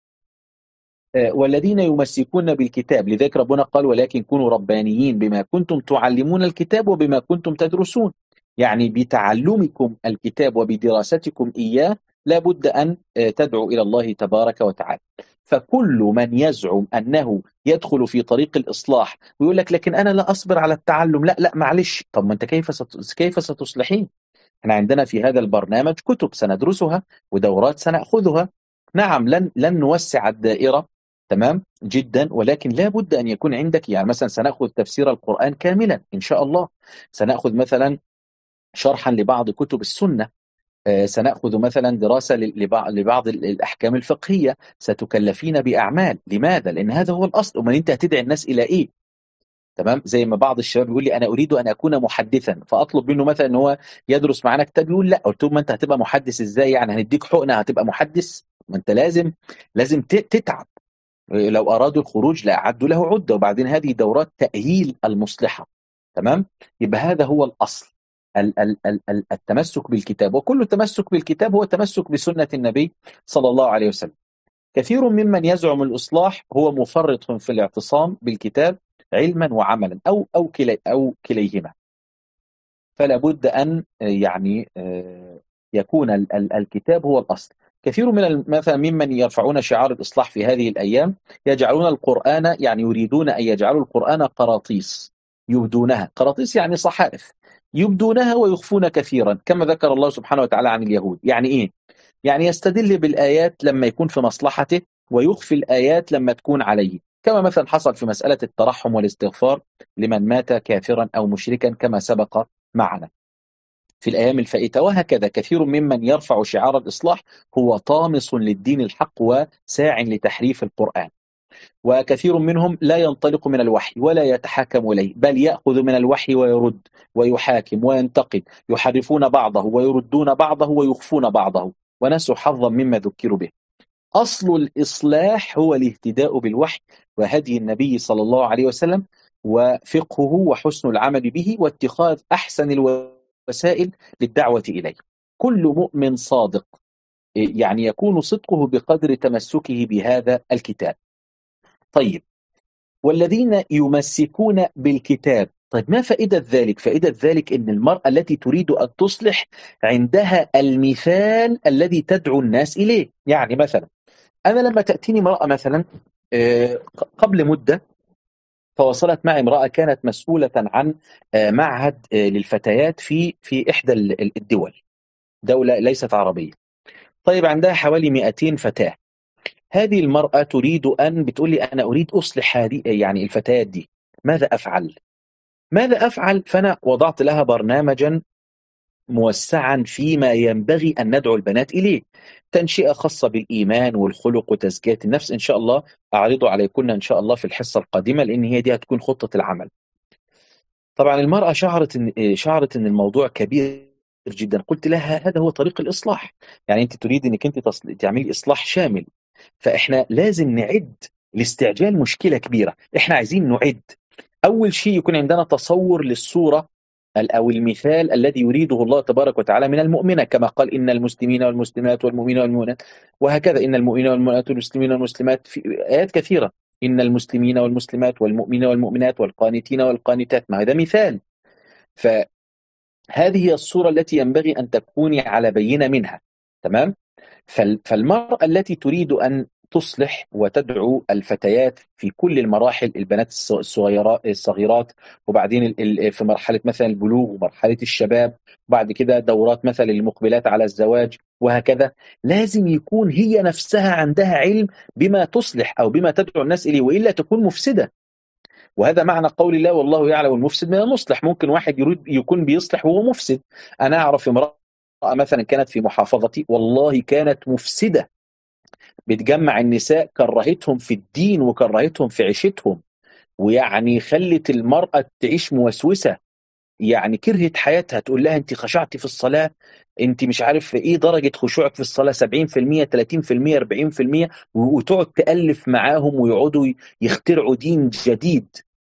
والذين يمسكون بالكتاب، لذلك ربنا قال: ولكن كونوا ربانيين بما كنتم تعلمون الكتاب وبما كنتم تدرسون. يعني بتعلمكم الكتاب وبدراستكم إياه لابد أن تدعو إلى الله تبارك وتعالى. فكل من يزعم أنه يدخل في طريق الإصلاح ويقول لك لكن أنا لا أصبر على التعلم، لا لا معلش، طب ما أنت كيف ست... كيف ستصلحين؟ احنا عندنا في هذا البرنامج كتب سندرسها ودورات سنأخذها. نعم، لن لن نوسع الدائرة تمام جدا، ولكن لا بد أن يكون عندك، يعني مثلا سنأخذ تفسير القرآن كاملا إن شاء الله، سنأخذ مثلا شرحا لبعض كتب السنة، آه سنأخذ مثلا دراسة لبعض, لبعض الأحكام الفقهية، ستكلفين بأعمال. لماذا؟ لأن هذا هو الأصل. ومن أنت هتدعي الناس إلى إيه؟ تمام. زي ما بعض الشباب يقول لي أنا أريد أن أكون محدثا، فأطلب منه مثلا أن هو يدرس معنا كتاب، يقول لا. قلت له: ما أنت هتبقى محدث إزاي؟ يعني هنديك حقنة هتبقى محدث؟ ما أنت لازم لازم تتعب. لو أرادوا الخروج لأعدوا له عدة. وبعدين هذه دورات تأهيل المصلحة. تمام. يبقى هذا هو الأصل، ال ال ال التمسك بالكتاب. وكل التمسك بالكتاب هو التمسك بسنة النبي صلى الله عليه وسلم. كثير ممن يزعم الإصلاح هو مفرط في الاعتصام بالكتاب علما وعملا، أو أو كلي أو كليهما. فلا بد أن يعني يكون ال ال الكتاب هو الأصل. كثير من مثلا ممن يرفعون شعار الإصلاح في هذه الأيام يجعلون القرآن، يعني يريدون أن يجعلوا القرآن قراطيس يبدونها. قراطيس يعني صحائف يبدونها ويخفون كثيرا، كما ذكر الله سبحانه وتعالى عن اليهود. يعني إيه؟ يعني يستدل بالآيات لما يكون في مصلحته، ويخفي الآيات لما تكون عليه، كما مثلا حصل في مسألة الترحم والاستغفار لمن مات كافرا أو مشركا كما سبق معنا في الأيام الفائتة. وهكذا كثير ممن يرفع شعار الإصلاح هو طامس للدين الحق وساع لتحريف القرآن. وكثير منهم لا ينطلق من الوحي ولا يتحاكم إليه، بل يأخذ من الوحي ويرد ويحاكم وينتقد، يحرفون بعضه ويردون بعضه ويخفون بعضه، ونسوا حظا مما ذكروا به. أصل الإصلاح هو الاهتداء بالوحي وهدي النبي صلى الله عليه وسلم، وفقهه وحسن العمل به، واتخاذ أحسن الوسائل للدعوة إليه. كل مؤمن صادق يعني يكون صدقه بقدر تمسكه بهذا الكتاب. طيب، والذين يمسكون بالكتاب، طيب ما فائدة ذلك؟ فائدة ذلك أن المرأة التي تريد أن تصلح عندها المثال الذي تدعو الناس إليه. يعني مثلا أنا لما تأتيني امرأة مثلا آه، قبل مدة تواصلت معي امرأة كانت مسؤولة عن آه، معهد آه، للفتيات في في إحدى ال- الدول، دولة ليست عربية. طيب عندها حوالي مئتين فتاة. هذه المرأة تريد أن بتقول لي أنا أريد أصلح هذه يعني الفتيات دي، ماذا أفعل؟ ماذا أفعل؟ فأنا وضعت لها برنامجا موسعا فيما ينبغي أن ندعو البنات إليه، تنشئة خاصة بالإيمان والخلق وتزكية النفس. إن شاء الله أعرضه عليكم إن شاء الله في الحصة القادمة، لأن هي دي هتكون خطة العمل. طبعا المرأة شعرت إن شعرت إن الموضوع كبير جدا. قلت لها هذا هو طريق الإصلاح، يعني أنت تريد أنك أنت تصل- تعملي إصلاح شامل، فإحنا لازم نعد. الاستعجال مشكلة كبيرة، إحنا عايزين نعد. أول شيء يكون عندنا تصور للصورة ال- أو المثال الذي يريده الله تبارك وتعالى من المؤمنة، كما قال إن المسلمين والمسلمات والمؤمنين والمؤمنات، وهكذا إن المؤمنين والمؤمنات والمسلمين والمسلمات، في آيات كثيرة. إن المسلمين والمسلمات والمؤمنين والمؤمنات والقانتين والقانتات، ما هذا مثال. فهذه هي الصورة التي ينبغي أن تكوني على بينة منها. تمام؟ فال- فالمرأة التي تريد أن تصلح وتدعو الفتيات في كل المراحل، البنات الص- الصغيرات الصغيرات، وبعدين ال- ال- في مرحلة مثلا البلوغ ومرحلة الشباب، وبعد كده دورات مثلا للمقبلات على الزواج وهكذا، لازم يكون هي نفسها عندها علم بما تصلح أو بما تدعو الناس إليه، وإلا تكون مفسدة. وهذا معنى قول الله والله يعلم المفسد من المصلح. ممكن واحد يريد يكون بيصلح وهو مفسد. أنا أعرف امرأة مثلا كانت في محافظتي، والله كانت مفسدة، بتجمع النساء، كرهتهم في الدين وكرهتهم في عيشتهم، ويعني خلت المرأة تعيش موسوسة، يعني كرهت حياتها. تقول لها انت خشعتي في الصلاة، انت مش عارف ايه درجة خشوعك في الصلاة، سبعين في المية ثلاثين في المية أربعين في المية، وتقعد تألف معاهم ويقعدوا يخترعوا دين جديد.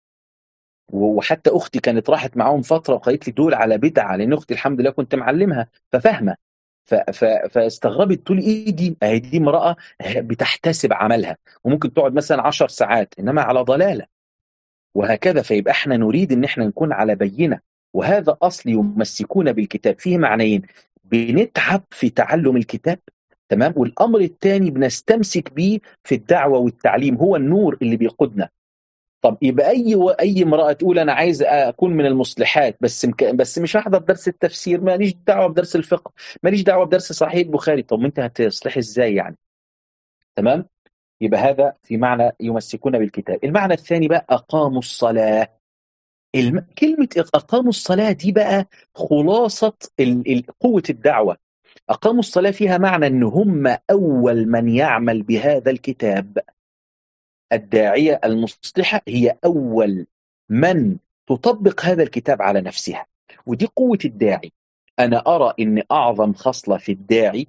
وحتى اختي كانت راحت معاهم فترة وقالت لي دول على بدعة، لان اختي الحمد لله كنت معلمها ففاهمة. ف- ف- فاستغربت، تقول ايه دي؟ اهي دي امرأة بتحتسب عملها، وممكن تقعد مثلا عشر ساعات انما على ضلالة، وهكذا. فيبقى احنا نريد ان احنا نكون على بينة. وهذا اصل يمسكون بالكتاب فيه معنيين: بنتعب في تعلم الكتاب، تمام، والامر الثاني بنستمسك بيه في الدعوة والتعليم، هو النور اللي بيقودنا. طب يبقى اي و... اي امراه تقول انا عايز اكون من المصلحات، بس مك... بس مش هحضر درس التفسير، ماليش دعوه بدرس الفقه، ماليش دعوه بدرس صحيح البخاري، طب ما انت هتصلحي ازاي يعني؟ تمام. يبقى هذا في معنى يمسكون بالكتاب. المعنى الثاني بقى اقاموا الصلاه. الم... كلمه اقاموا الصلاه دي بقى خلاصه ال... ال... قوه الدعوه. اقاموا الصلاه فيها معنى ان هم اول من يعمل بهذا الكتاب. الداعية المصلحة هي أول من تطبق هذا الكتاب على نفسها، ودي قوة الداعي. أنا أرى أن أعظم خصلة في الداعي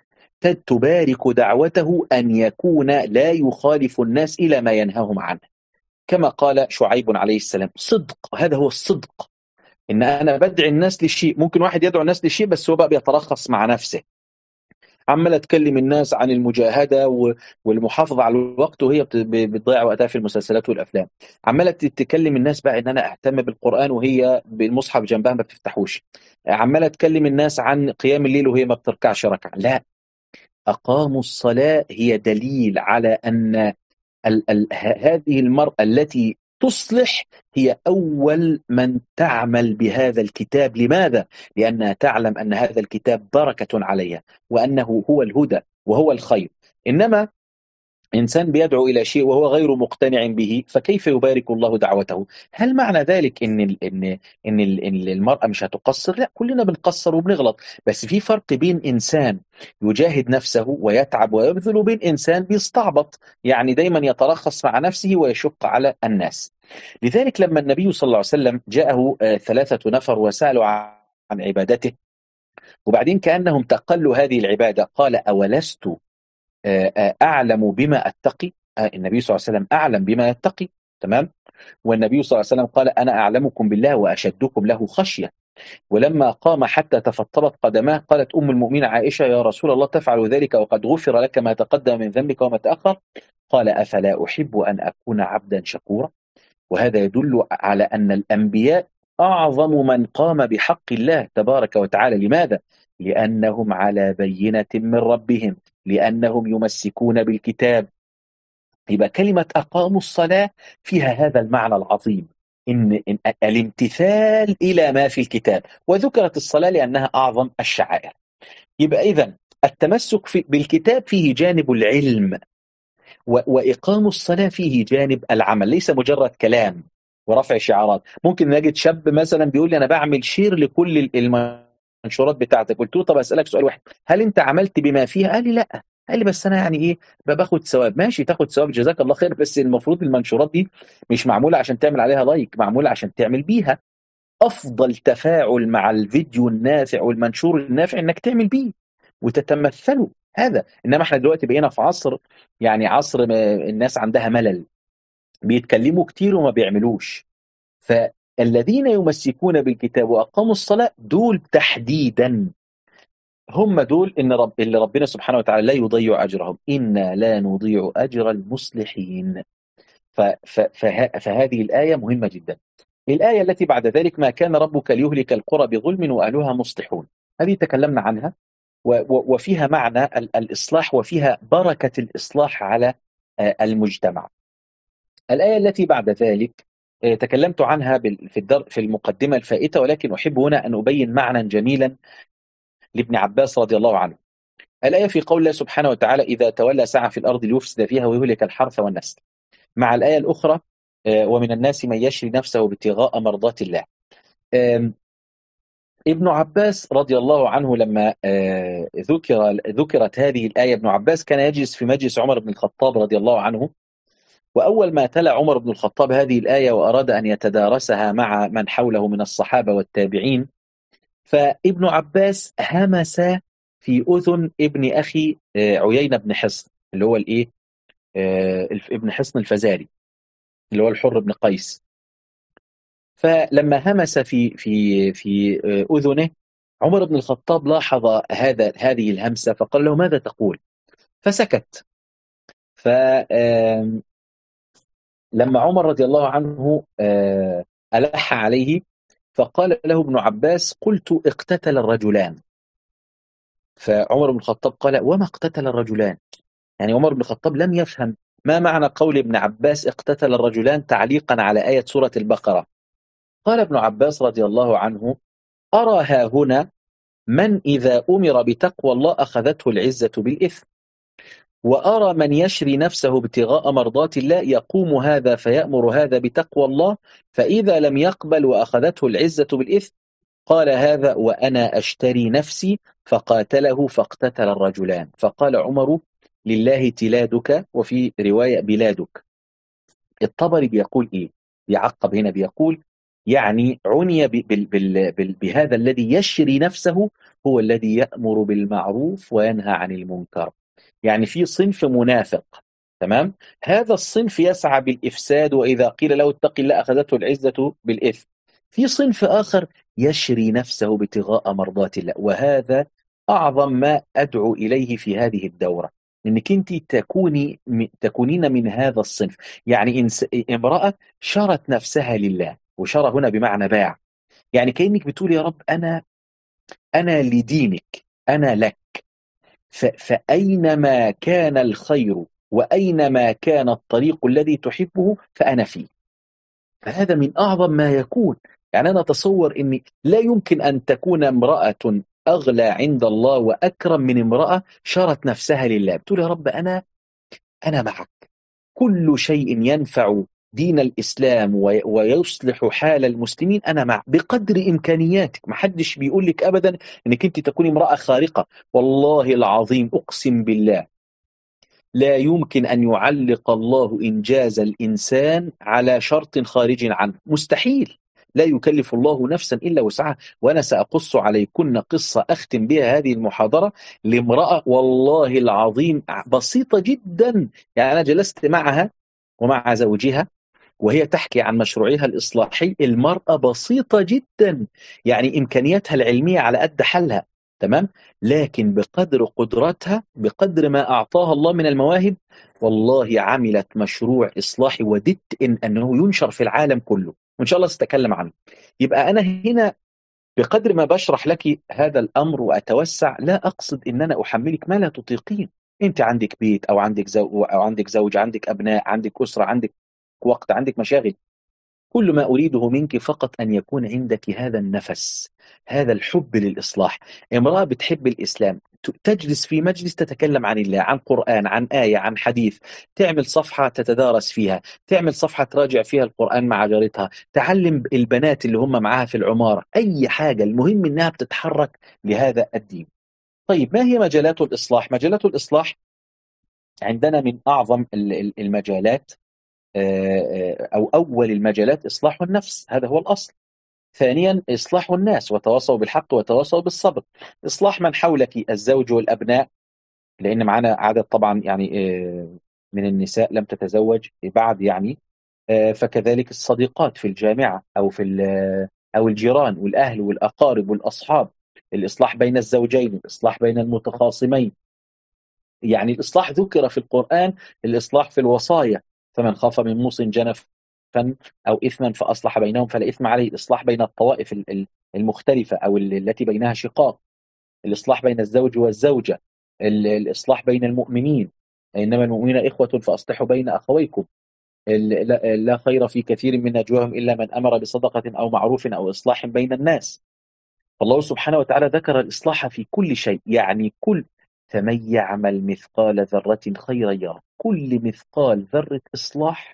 تبارك دعوته أن يكون لا يخالف الناس إلى ما ينهاهم عنه، كما قال شعيب عليه السلام: صدق. هذا هو الصدق، إن أنا بدعي الناس لشيء. ممكن واحد يدعو الناس لشيء بس هو بقى بيترخص مع نفسه، عمالة تكلم الناس عن المجاهدة و- والمحافظة على الوقت، وهي بت- ب- بتضيع وقتها في المسلسلات والأفلام. عمالة تتكلم الناس بقى إن أنا أهتم بالقرآن وهي بالمصحف جنبها ما بتفتحوش. عمالة تكلم الناس عن قيام الليل وهي ما بتركعش ركعة. لا، أقاموا الصلاة هي دليل على أن ال ال هذه المرأة التي تصلح هي أول من تعمل بهذا الكتاب. لماذا؟ لأنها تعلم أن هذا الكتاب بركة عليها، وأنه هو الهدى وهو الخير. إنما إنسان بيدعو إلى شيء وهو غير مقتنع به، فكيف يبارك الله دعوته؟ هل معنى ذلك إن ال إن إن ال إن المرأة مش هتقصر؟ لا، كلنا بنقصر وبنغلط، بس في فرق بين إنسان يجاهد نفسه ويتعب ويبذل، وبين إنسان بيستعبط، يعني دايما يترخص مع نفسه ويشق على الناس. لذلك لما النبي صلى الله عليه وسلم جاءه آه، ثلاثة نفر وسألوا عن عن عبادته، وبعدين كأنهم تقلوا هذه العبادة، قال: أولست آه، آه، أعلم بما أتقي؟ آه، النبي صلى الله عليه وسلم أعلم بما يتقي، تمام. والنبي صلى الله عليه وسلم قال: أنا أعلمكم بالله وأشدكم له خشية. ولما قام حتى تفطرت قدماه، قالت أم المؤمنين عائشة: يا رسول الله تفعل ذلك وقد غفر لك ما تقدم من ذنبك وما تأخر؟ قال: أفلا أحب أن أكون عبدا شكورا؟ وهذا يدل على أن الأنبياء أعظم من قام بحق الله تبارك وتعالى. لماذا؟ لأنهم على بينة من ربهم، لأنهم يمسكون بالكتاب. يبقى كلمة أقاموا الصلاة فيها هذا المعنى العظيم، إن, إن الامتثال إلى ما في الكتاب، وذكرت الصلاة لأنها أعظم الشعائر. يبقى إذن التمسك في بالكتاب فيه جانب العلم، وإقام الصلاة فيه جانب العمل، ليس مجرد كلام ورفع شعارات. ممكن نجد شاب مثلا بيقول لي أنا بعمل شير لكل المنشورات بتاعتك، قلت له طب أسألك سؤال واحد، هل أنت عملت بما فيها؟ قال لي لا. قال لي بس أنا يعني إيه باخد ثواب. ماشي تاخد ثواب، جزاك الله خير، بس المفروض المنشورات دي مش معمولة عشان تعمل عليها لايك، معمولة عشان تعمل بيها. أفضل تفاعل مع الفيديو النافع والمنشور النافع إنك تعمل بيه وتتمثله هذا. إنما احنا دلوقتي بقينا في عصر، يعني عصر ما الناس عندها ملل، بيتكلموا كتير وما بيعملوش. فالذين يمسكون بالكتاب وأقاموا الصلاة دول تحديدا هم دول إن رب اللي ربنا سبحانه وتعالى لا يضيع أجرهم، إنا لا نضيع أجر المصلحين. ف ف فه فهذه الآية مهمة جدا. الآية التي بعد ذلك ما كان ربك ليهلك القرى بظلم وأهلها مصلحون، هذه تكلمنا عنها وفيها معنى الإصلاح وفيها بركة الإصلاح على المجتمع. الآية التي بعد ذلك تكلمت عنها في في المقدمة الفائتة، ولكن أحب هنا أن أبين معنى جميلا لابن عباس رضي الله عنه. الآية في قول الله سبحانه وتعالى إذا تولى سعى في الأرض ليفسد فيها ويهلك الحرث والنسل، مع الآية الأخرى ومن الناس من يشري نفسه ابتغاء مرضات الله. ابن عباس رضي الله عنه لما ذكر ذكرت هذه الآية، ابن عباس كان يجلس في مجلس عمر بن الخطاب رضي الله عنه، وأول ما تلا عمر بن الخطاب هذه الآية وأراد أن يتدارسها مع من حوله من الصحابة والتابعين، فابن عباس همس في أذن ابن أخي عيينة بن حصن اللي هو الإيه ابن حصن الفزاري اللي هو الحر بن قيس. فلما همس في في في أذنه، عمر بن الخطاب لاحظ هذا هذه الهمسة فقال له ماذا تقول؟ فسكت. فلما عمر رضي الله عنه ألح عليه فقال له ابن عباس قلت اقتتل الرجلان. فعمر بن الخطاب قال وما اقتتل الرجلان؟ يعني عمر بن الخطاب لم يفهم ما معنى قول ابن عباس اقتتل الرجلان تعليقا على آية سورة البقرة. قال ابن عباس رضي الله عنه أرى ها هنا من إذا أمر بتقوى الله أخذته العزة بالإثم، وأرى من يشري نفسه ابتغاء مرضات الله يقوم هذا فيأمر هذا بتقوى الله، فإذا لم يقبل وأخذته العزة بالإثم قال هذا وأنا أشتري نفسي، فقاتله فاقتتل الرجلان. فقال عمر لله تلادك، وفي رواية بلادك. الطبري بيقول إيه؟ بيعقب هنا بيقول يعني عني بهذا الذي يشري نفسه هو الذي يأمر بالمعروف وينهى عن المنكر. يعني في صنف منافق، تمام؟ هذا الصنف يسعى بالإفساد، وإذا قيل له اتق الله أخذته العزة بالإثم. في صنف آخر يشري نفسه ابتغاء مرضات الله، وهذا أعظم ما أدعو إليه في هذه الدورة، إنك أنت تكوني تكونين من هذا الصنف. يعني امرأة شرت نفسها لله، وشرى هنا بمعنى باع، يعني كأنك بتقول يا رب أنا أنا لدينك، أنا لك، فأينما كان الخير وأينما كان الطريق الذي تحبه فأنا فيه. فهذا من أعظم ما يكون. يعني أنا أتصور أني لا يمكن أن تكون امرأة أغلى عند الله وأكرم من امرأة شرت نفسها لله، بتقول يا رب أنا أنا معك، كل شيء ينفع دين الإسلام ويصلح حال المسلمين أنا معك بقدر إمكانياتك. ما حدش بيقول لك أبدا أنك أنت تكون امرأة خارقة، والله العظيم أقسم بالله لا يمكن أن يعلق الله إنجاز الإنسان على شرط خارج عنه، مستحيل. لا يكلف الله نفسا إلا وسعها. وأنا سأقص عليكن قصة أختم بها هذه المحاضرة لامرأة والله العظيم بسيطة جدا. يعني أنا جلست معها ومع زوجها وهي تحكي عن مشروعها الإصلاحي. المرأة بسيطة جدا، يعني إمكانياتها العلمية على قد حالها، تمام؟ لكن بقدر قدرتها، بقدر ما أعطاها الله من المواهب، والله عملت مشروع إصلاحي وددت إن أنه ينشر في العالم كله، وإن شاء الله سأتكلم عنه. يبقى أنا هنا بقدر ما بشرح لك هذا الأمر وأتوسع، لا أقصد إن أنا أحملك ما لا تطيقين. أنت عندك بيت أو عندك زو أو عندك زوج، عندك أبناء، عندك أسرة، عندك وقت، عندك مشاغل. كل ما أريده منك فقط أن يكون عندك هذا النفس، هذا الحب للإصلاح. امرأة بتحب الإسلام ت- تجلس في مجلس تتكلم عن الله، عن قرآن، عن آية، عن حديث، تعمل صفحة تتدارس فيها، تعمل صفحة تراجع فيها القرآن مع جارتها، تعلم البنات اللي هم معاها في العمارة، أي حاجة، المهم إنها بتتحرك لهذا الدين. طيب ما هي مجالات الإصلاح؟ مجالات الإصلاح عندنا من أعظم ال- ال- المجالات، آه، آه، أو أول المجالات إصلاح النفس، هذا هو الأصل. ثانيا إصلاح الناس، وتواصوا بالحق وتواصوا بالصبر. إصلاح من حولك، الزوج والأبناء، لأن معنا عدد طبعا يعني آه، من النساء لم تتزوج بعد يعني، آه، فكذلك الصديقات في الجامعة أو في ال- أو الجيران والأهل والأقارب والأصحاب. الإصلاح بين الزوجين، الإصلاح بين المتخاصمين. يعني الإصلاح ذكر في القرآن، الإصلاح في الوصايا: فمن خاف من موص جنفا أو إثما فأصلح بينهم فلا إثم عليه. الإصلاح بين الطوائف ال- ال- المختلفة أو ال- التي بينها شقاق. الإصلاح بين الزوج والزوجة. ال- الإصلاح بين المؤمنين: إنما المؤمنين إخوة فأصلحوا بين أخويكم. ال- لا لا خير في كثير من نجواهم إلا من أمر بصدقة أو معروف أو إصلاح بين الناس. فالله سبحانه وتعالى ذكر الإصلاح في كل شيء، يعني كل: فمن يعمل مثقال ذرة خيرا يره. كل مثقال ذرة إصلاح،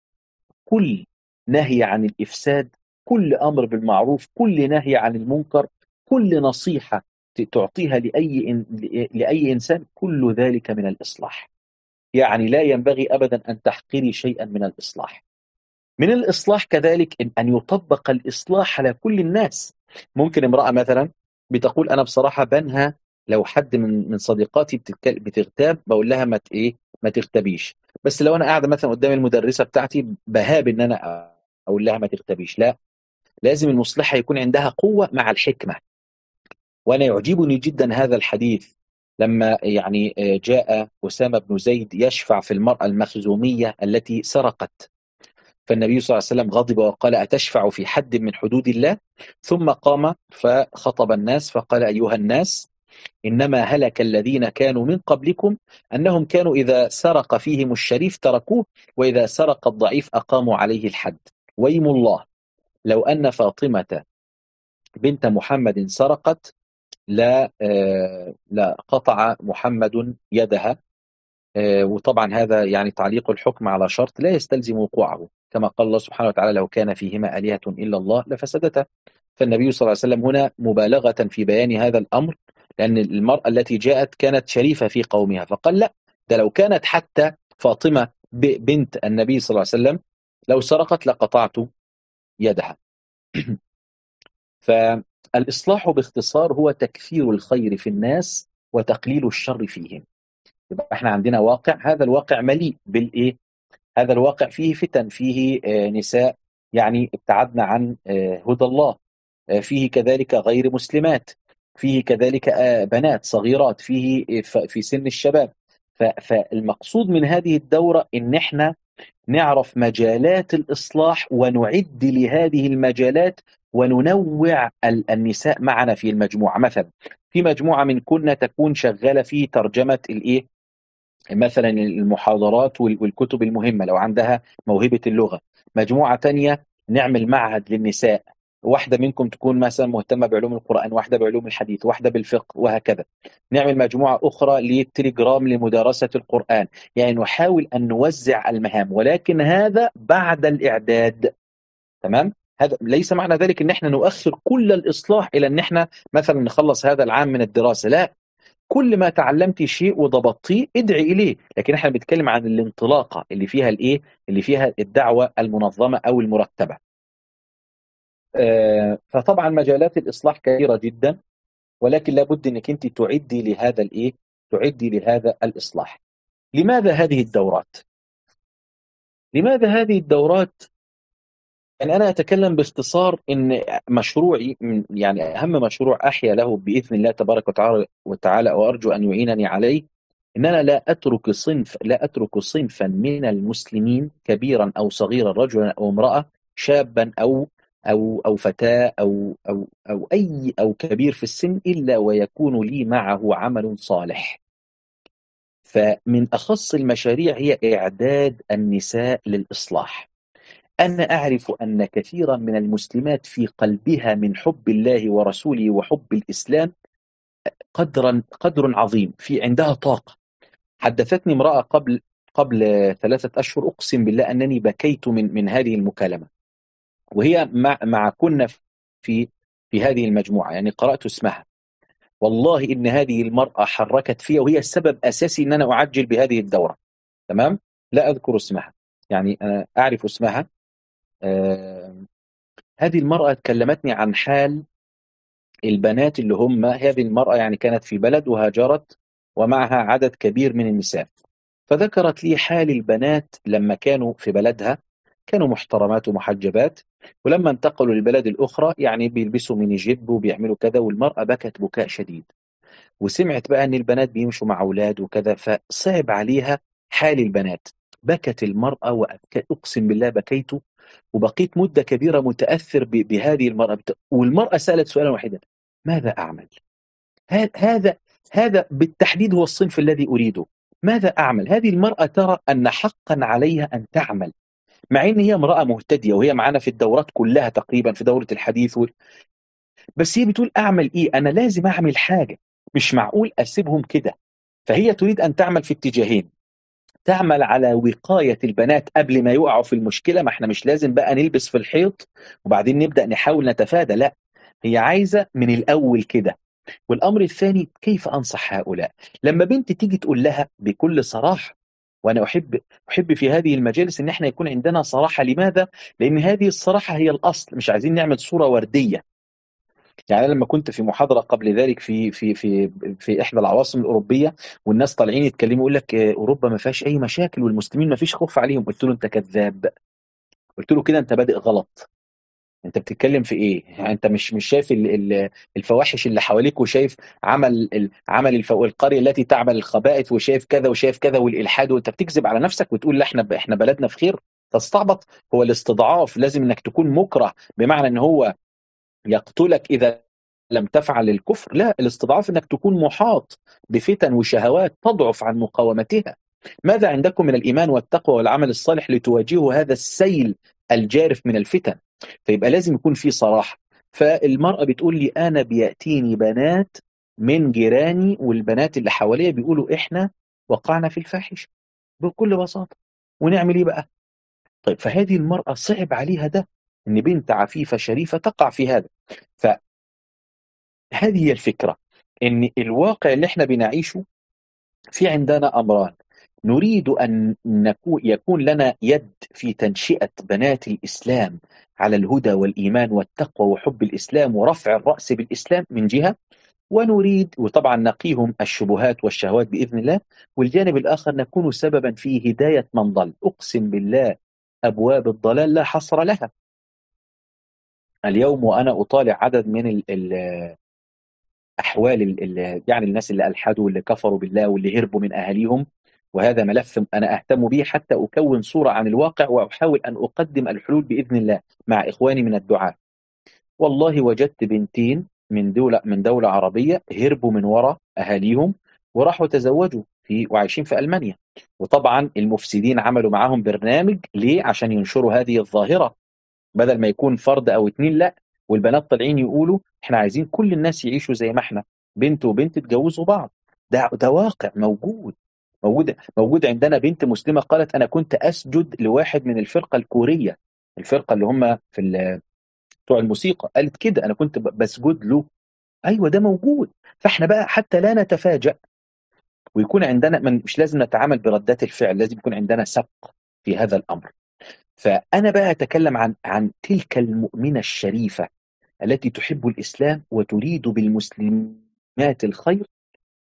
كل نهي عن الإفساد، كل أمر بالمعروف، كل نهي عن المنكر، كل نصيحة ت- تعطيها لأي إن- لأي إنسان، كل ذلك من الإصلاح. يعني لا ينبغي أبدا أن تحقري شيئا من الإصلاح. من الإصلاح كذلك إن أن يطبق الإصلاح على كل الناس. ممكن امرأة مثلا بتقول: أنا بصراحة بنهى لو حد من من صديقاتي بتتكل- بتغتاب، بقول لها ما ت- إيه ما تغتبيش. بس لو أنا قاعدة مثلا قدام المدرسة بتاعتي، بهاب إن أنا أقول لها ما تغتبيش. لا، لازم المصلحة يكون عندها قوة مع الحكمة. وأنا يعجبني جدا هذا الحديث لما يعني آه، جاء أسامة بن زيد يشفع في المرأة المخزومية التي سرقت، فالنبي صلى الله عليه وسلم غضب وقال: أتشفع في حد من حدود الله؟ ثم قام فخطب الناس فقال: أيها الناس، إنما هلك الذين كانوا من قبلكم أنهم كانوا إذا سرق فيهم الشريف تركوه، وإذا سرق الضعيف أقاموا عليه الحد. ويم الله لو أن فاطمة بنت محمد سرقت، لا آه لا قطع محمد يدها. آه، وطبعا هذا يعني تعليق الحكم على شرط لا يستلزم وقوعه، كما قال الله سبحانه وتعالى: لو كان فيهما آلهة إلا الله لفسدتا. فالنبي صلى الله عليه وسلم هنا مبالغة في بيان هذا الأمر، لأن المرأة التي جاءت كانت شريفة في قومها، فقال: لا، ده لو كانت حتى فاطمة ب- بنت النبي صلى الله عليه وسلم لو سرقت لقطعت يدها. فالإصلاح باختصار هو تكثير الخير في الناس وتقليل الشر فيهم. يبقى احنا عندنا واقع، هذا الواقع مليء بالإيه؟ هذا الواقع فيه فتن، فيه آه، نساء يعني ابتعدنا عن آه، هدى الله، آه، فيه كذلك غير مسلمات، فيه كذلك آه، بنات صغيرات، فيه آه، ف- في سن الشباب. ف- فالمقصود من هذه الدورة إن احنا نعرف مجالات الإصلاح ونعد لهذه المجالات، وننوع ال- النساء معنا في المجموعة. مثلا في مجموعة من كنا تكون شغالة في ترجمة الإيه، مثلا المحاضرات وال- والكتب المهمة لو عندها موهبة اللغة. مجموعة تانية نعمل معهد للنساء، واحدة منكم تكون مثلا مهتمة بعلوم القرآن، واحدة بعلوم الحديث، واحدة بالفقه، وهكذا. نعمل مجموعة أخرى للتليجرام لمدارسة القرآن. يعني نحاول أن نوزع المهام، ولكن هذا بعد الإعداد. تمام؟ هذا ليس معنى ذلك ان احنا نؤخر كل الإصلاح إلى ان احنا مثلا نخلص هذا العام من الدراسة. لا، كل ما تعلمتي شيء وضبطتيه ادعي إليه، لكن احنا بنتكلم عن الانطلاقة اللي فيها الايه، اللي فيها الدعوة المنظمة أو المرتبة. آه، فطبعا مجالات الإصلاح كثيرة جدا، ولكن لابد انك انت تعدي لهذا الايه، تعدي لهذا الإصلاح. لماذا هذه الدورات؟ لماذا هذه الدورات؟ يعني أنا أتكلم باختصار إن مشروعي من- يعني أهم مشروع أحيا له بإذن الله تبارك وتعالى وتعالى وأرجو أن يعينني عليه، إن أنا لا أترك صنف لا أترك صنفا من المسلمين كبيرا أو صغيرا، رجلا أو امرأة، شابا أو أو أو فتاة أو أو أو أي أو كبير في السن، إلا ويكون لي معه عمل صالح. فمن أخص المشاريع هي إعداد النساء للإصلاح. أنا أعرف أن كثيرا من المسلمات في قلبها من حب الله ورسوله وحب الإسلام قدرا قدر عظيم، في عندها طاقة. حدثتني امرأة قبل قبل ثلاثة أشهر، أقسم بالله أنني بكيت من من هذه المكالمة، وهي مع مع كنا في في هذه المجموعة، يعني قرأت اسمها. والله إن هذه المرأة حركت فيها، وهي السبب أساسي إن أنا أعجل بهذه الدورة. تمام. لا أذكر اسمها، يعني أنا أعرف اسمها. آه هذه المرأة كلمتني عن حال البنات اللي هم، هذه المرأة يعني كانت في بلد وهاجرت ومعها عدد كبير من النساء، فذكرت لي حال البنات لما كانوا في بلدها، كانوا محترمات ومحجبات، ولما انتقلوا للبلد الأخرى يعني بيلبسوا ميني جيب وبيعملوا كذا، والمرأة بكت بكاء شديد. وسمعت بقى أن البنات بيمشوا مع أولاد وكذا، فصعب عليها حال البنات. بكت المرأة وأبكت، أقسم بالله بكيت، وبقيت مدة كبيرة متأثر ب- بهذه المرأة. بت- والمرأة سألت سؤالا واحدا: ماذا أعمل؟ ه- هذا هذا بالتحديد هو الصنف الذي أريده. ماذا أعمل؟ هذه المرأة ترى أن حقا عليها أن تعمل، مع أن هي امرأة مهتدية، وهي معنا في الدورات كلها تقريبا، في دورة الحديث وال- بس هي بتقول أعمل إيه؟ أنا لازم أعمل حاجة، مش معقول أسيبهم كده. فهي تريد أن تعمل في اتجاهين: تعمل على وقاية البنات قبل ما يقعوا في المشكلة، ما احنا مش لازم بقى نلبس في الحيط وبعدين نبدأ نحاول نتفادى، لا، هي عايزة من الأول كده. والأمر الثاني: كيف أنصح هؤلاء؟ لما بنت تيجي تقول لها بكل صراحة، وأنا أحب أحب في هذه المجالس إن احنا يكون عندنا صراحة. لماذا؟ لأن هذه الصراحة هي الأصل، مش عايزين نعمل صورة وردية. يعني أنا لما كنت في محاضرة قبل ذلك في في في في إحدى العواصم الأوروبية، والناس طالعين يتكلموا يقول لك آه، أوروبا ما فيهاش أي مشاكل والمسلمين ما فيش خوف عليهم، قلت له: أنت كذاب. قلت له: كده أنت بادئ غلط. انت بتتكلم في ايه؟ يعني انت مش مش شايف ال- ال- الفواحش اللي حواليك، وشايف عمل ال- عمل الفو... القريه التي تعمل الخبائث، وشايف كذا وشايف كذا والالحاد، وانت بتكذب على نفسك وتقول لا احنا ب... احنا بلدنا في خير. تستعبط. هو الاستضعاف لازم انك تكون مكره بمعنى ان هو يقتلك اذا لم تفعل الكفر؟ لا، الاستضعاف انك تكون محاط بفتن وشهوات تضعف عن مقاومتها. ماذا عندكم من الإيمان والتقوى والعمل الصالح لتواجهوا هذا السيل الجارف من الفتن؟ فيبقى لازم يكون في صراحة. فالمرأة بتقول لي: أنا بيأتيني بنات من جيراني والبنات اللي حواليا بيقولوا إحنا وقعنا في الفاحشة بكل بساطة، ونعمل إيه بقى؟ طيب، فهذه المرأة صعب عليها ده، إن بنت عفيفة شريفة تقع في هذا. فهذه هي الفكرة، إن الواقع اللي إحنا بنعيشه في عندنا أمران: نريد أن نكون يكون لنا يد في تنشئة بنات الإسلام على الهدى والإيمان والتقوى وحب الإسلام ورفع الرأس بالإسلام من جهة، ونريد وطبعا نقيهم الشبهات والشهوات بإذن الله، والجانب الآخر نكون سببا في هداية من ضل. أقسم بالله أبواب الضلال لا حصر لها. اليوم وأنا أطالع عدد من ال ال أحوال ال ال يعني الناس اللي ألحدوا واللي كفروا بالله واللي هربوا من أهاليهم، وهذا ملف أنا أهتم به حتى أكون صورة عن الواقع، وأحاول أن أقدم الحلول بإذن الله مع إخواني من الدعاة. والله وجدت بنتين من دولة من دولة عربية هربوا من وراء أهاليهم وراحوا تزوجوا في وعايشين في ألمانيا. وطبعا المفسدين عملوا معاهم برنامج ليه؟ عشان ينشروا هذه الظاهرة، بدل ما يكون فرد او اتنين، لا، والبنات طالعين يقولوا احنا عايزين كل الناس يعيشوا زي ما احنا، بنت وبنت يتجوزوا بعض. ده ده واقع موجود. موجود موجود عندنا بنت مسلمة قالت: انا كنت اسجد لواحد من الفرقة الكورية، الفرقة اللي هم في ال- بتوع الموسيقى، قالت كده: انا كنت ب- بسجد له. ايوه ده موجود. فاحنا بقى حتى لا نتفاجأ، ويكون عندنا من مش لازم نتعامل بردات الفعل، لازم يكون عندنا سبق في هذا الامر. فأنا بقى أتكلم عن عن تلك المؤمنة الشريفة التي تحب الإسلام وتريد بالمسلمات الخير،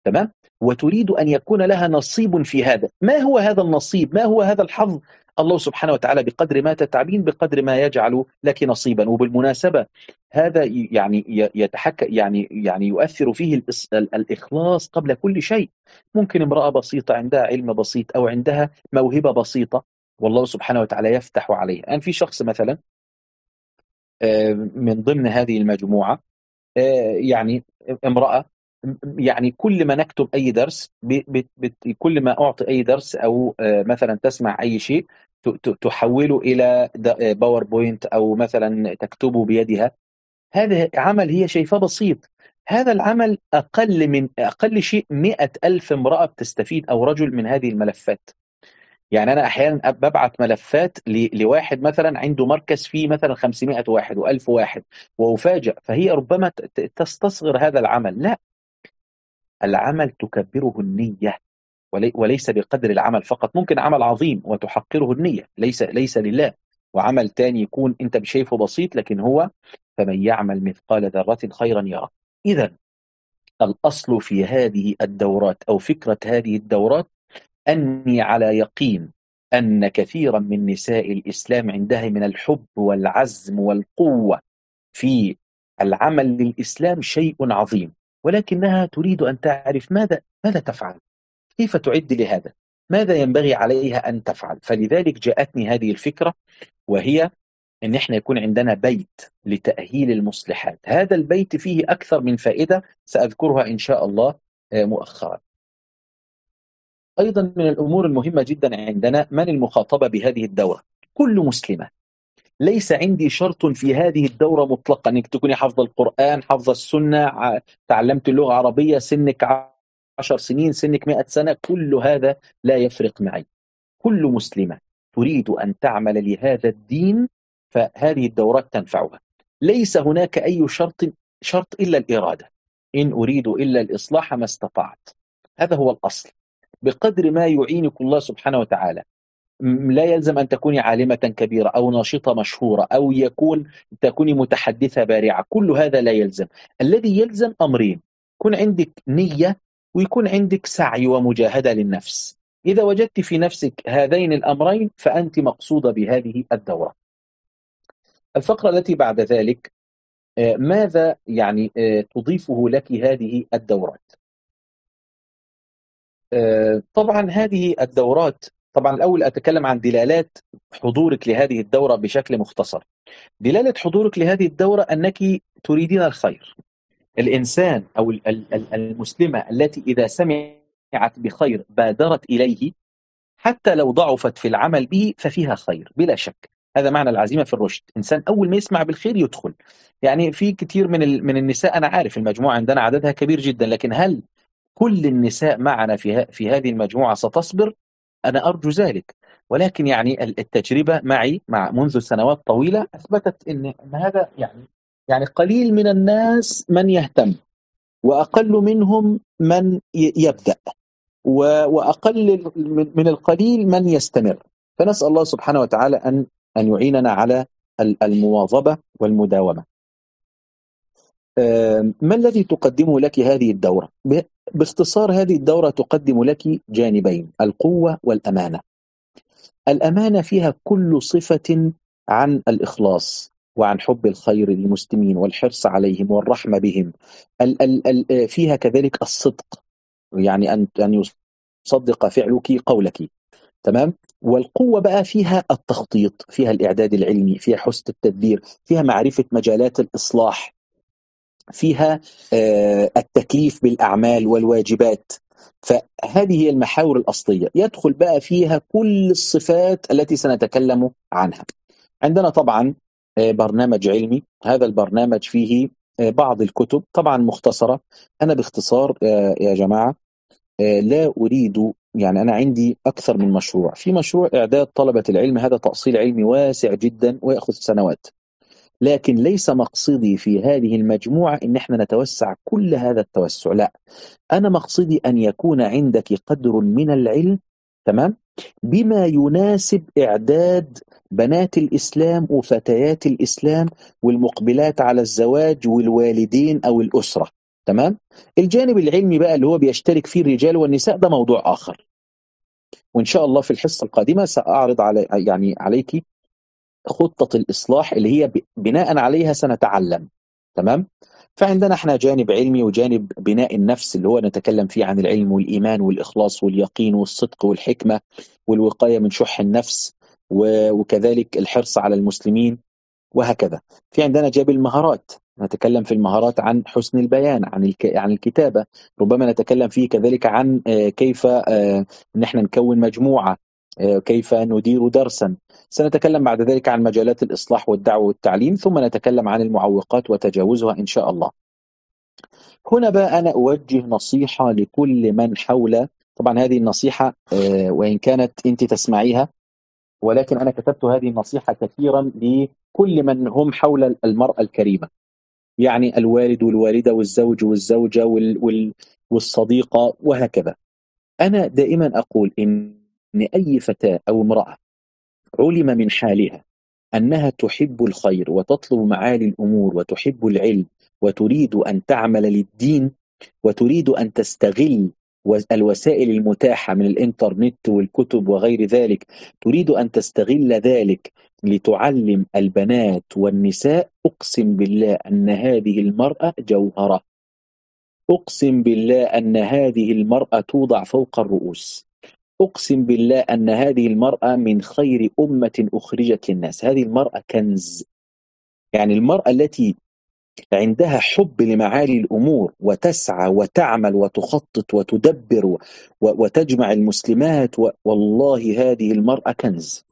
تمام؟ وتريد أن يكون لها نصيب في هذا. ما هو هذا النصيب؟ ما هو هذا الحظ؟ الله سبحانه وتعالى بقدر ما تتعبين بقدر ما يجعل لك نصيبا. وبالمناسبة هذا يعني يتحكى يعني يعني يؤثر فيه الإص- الإخلاص قبل كل شيء. ممكن امرأة بسيطة عندها علم بسيط أو عندها موهبة بسيطة والله سبحانه وتعالى يفتح عليها. الآن في شخص مثلا آه، من ضمن هذه المجموعة آه، يعني امرأة، يعني كل ما نكتب أي درس ب- بت- بت- كل ما أعطي أي درس أو آه، مثلا تسمع أي شيء ت- ت- تحوله إلى د- آه، باوربوينت أو مثلا تكتبه بيدها. هذا عمل هي شايفاه بسيط. هذا العمل أقل من أقل شيء مئة ألف امرأة بتستفيد أو رجل من هذه الملفات. يعني أنا أحيانا أب- ببعت ملفات ل- لواحد مثلا عنده مركز فيه مثلا خمسمائة واحد وألف واحد وأفاجأ، فهي ربما ت- ت- تستصغر هذا العمل. لا، العمل تكبره النية ولي- وليس بقدر العمل فقط. ممكن عمل عظيم وتحقره النية، ليس ليس لله، وعمل تاني يكون أنت شايفه بسيط لكن هو فمن يعمل مثقال ذرة خيرا يره. إذا الأصل في هذه الدورات أو فكرة هذه الدورات أني على يقين أن كثيرا من نساء الإسلام عندها من الحب والعزم والقوة في العمل للإسلام شيء عظيم، ولكنها تريد أن تعرف ماذا ماذا تفعل، كيف تعد لهذا، ماذا ينبغي عليها أن تفعل. فلذلك جاءتني هذه الفكرة، وهي أن احنا يكون عندنا بيت لتأهيل المصلحات. هذا البيت فيه أكثر من فائدة سأذكرها إن شاء الله آه، مؤخرا. أيضا من الأمور المهمة جدا عندنا من المخاطبة بهذه الدورة؟ كل مسلمة. ليس عندي شرط في هذه الدورة مطلقا أنك تكوني حافظة القرآن، حافظة السنة، ع- تعلمت اللغة العربية، سنك ع- عشر سنين، سنك مئة سنة، كل هذا لا يفرق معي. كل مسلمة تريد أن تعمل لهذا الدين فهذه الدورات تنفعها. ليس هناك أي شرط شرط إلا الإرادة. إن أريد إلا الإصلاح ما استطعت. هذا هو الأصل. بقدر ما يعينك الله سبحانه وتعالى. م- لا يلزم أن تكوني عالمة كبيرة أو ناشطة مشهورة أو يكون تكوني متحدثة بارعة، كل هذا لا يلزم. الذي يلزم أمرين: يكون عندك نية، ويكون عندك سعي ومجاهدة للنفس. إذا وجدت في نفسك هذين الأمرين فأنت مقصودة بهذه الدورة. الفقرة التي بعد ذلك، آه، ماذا يعني آه، تضيفه لك هذه الدورات؟ آه، طبعا هذه الدورات، طبعا الأول أتكلم عن دلالات حضورك لهذه الدورة بشكل مختصر. دلالة حضورك لهذه الدورة أنك تريدين الخير. الإنسان أو ال- ال- ال- المسلمة التي إذا سمعت بخير بادرت إليه حتى لو ضعفت في العمل به ففيها خير بلا شك. هذا معنى العزيمة في الرشد. إنسان أول ما يسمع بالخير يدخل. يعني في كثير من ال- من النساء، أنا عارف المجموعة عندنا عددها كبير جدا، لكن هل كل النساء معنا في ه- في هذه المجموعة ستصبر؟ أنا أرجو ذلك. ولكن يعني ال- التجربة معي مع منذ سنوات طويلة أثبتت إن إن هذا يعني يعني قليل من الناس من يهتم، وأقل منهم من ي- يبدأ، و- وأقل من من القليل من يستمر. فنسأل الله سبحانه وتعالى أن أن يعيننا على ال- المواظبة والمداومة. آم، ما الذي تقدمه لك هذه الدورة؟ ب- باختصار هذه الدورة تقدم لك جانبين: القوة والأمانة. الأمانة فيها كل صفة عن الإخلاص وعن حب الخير للمسلمين والحرص عليهم والرحمة بهم. ال ال ال فيها كذلك الصدق، يعني أن أن يصدق فعلك قولك. تمام. والقوة بقى فيها التخطيط، فيها الإعداد العلمي، فيها حسن التدبير، فيها معرفة مجالات الإصلاح، فيها آه، التكليف بالأعمال والواجبات. فهذه هي المحاور الأصلية، يدخل بقى فيها كل الصفات التي سنتكلم عنها. عندنا طبعا آه، برنامج علمي. هذا البرنامج فيه آه، بعض الكتب طبعا مختصرة. أنا باختصار آه، يا جماعة آه، لا أريد، يعني أنا عندي أكثر من مشروع. في مشروع إعداد طلبة العلم، هذا تأصيل علمي واسع جدا ويأخذ سنوات، لكن ليس مقصدي في هذه المجموعة إن احنا نتوسع كل هذا التوسع. لا، أنا مقصدي أن يكون عندك قدر من العلم، تمام، بما يناسب إعداد بنات الإسلام وفتيات الإسلام والمقبلات على الزواج والوالدين أو الأسرة. تمام. الجانب العلمي بقى اللي هو بيشترك فيه الرجال والنساء ده موضوع آخر، وإن شاء الله في الحصة القادمة سأعرض علي يعني عليك خطة الإصلاح اللي هي ب- بناء عليها سنتعلم. تمام. فعندنا احنا جانب علمي وجانب بناء النفس اللي هو نتكلم فيه عن العلم والإيمان والإخلاص واليقين والصدق والحكمة والوقاية من شح النفس، و- وكذلك الحرص على المسلمين وهكذا. في عندنا جانب المهارات، نتكلم في المهارات عن حسن البيان، عن الك... عن الكتابة. ربما نتكلم فيه كذلك عن آه، كيف آه، نحن نكون مجموعة، آه، كيف ندير درسا. سنتكلم بعد ذلك عن مجالات الإصلاح والدعوة والتعليم، ثم نتكلم عن المعوقات وتجاوزها إن شاء الله. هنا بقى أنا أوجه نصيحة لكل من حول، طبعا هذه النصيحة آه، وإن كانت أنت تسمعيها، ولكن أنا كتبت هذه النصيحة كثيرا لكل من هم حول المرأة الكريمة، يعني الوالد والوالدة والزوج والزوجة وال وال والصديقة وهكذا. أنا دائما أقول إن أي فتاة أو امرأة علم من حالها أنها تحب الخير وتطلب معالي الأمور وتحب العلم وتريد أن تعمل للدين وتريد أن تستغل الوسائل المتاحة من الإنترنت والكتب وغير ذلك، تريد أن تستغل ذلك لتعلم البنات والنساء، أقسم بالله أن هذه المرأة جوهرة، أقسم بالله أن هذه المرأة توضع فوق الرؤوس، أقسم بالله أن هذه المرأة من خير أمة أخرجت للناس. هذه المرأة كنز. يعني المرأة التي عندها حب لمعالي الأمور وتسعى وتعمل وتخطط وتدبر و- وتجمع المسلمات و- والله هذه المرأة كنز.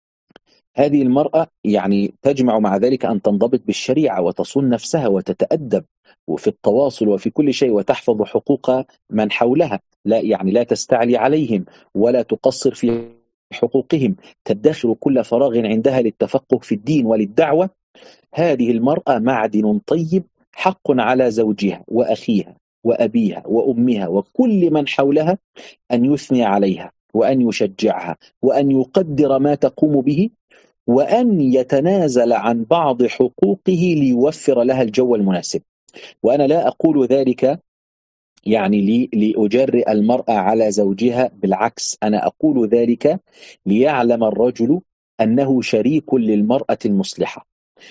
هذه المرأة يعني تجمع مع ذلك أن تنضبط بالشريعة وتصون نفسها وتتأدب وفي التواصل وفي كل شيء، وتحفظ حقوق من حولها، لا يعني لا تستعلي عليهم ولا تقصر في حقوقهم، تدخر كل فراغ عندها للتفقه في الدين وللدعوة. هذه المرأة معدن طيب، حق على زوجها وأخيها وأبيها وأمها وكل من حولها أن يثني عليها وأن يشجعها وأن يقدر ما تقوم به، وأن يتنازل عن بعض حقوقه ليوفر لها الجو المناسب. وأنا لا أقول ذلك يعني لي لأجرئ المرأة على زوجها، بالعكس أنا أقول ذلك ليعلم الرجل أنه شريك للمرأة المصلحة،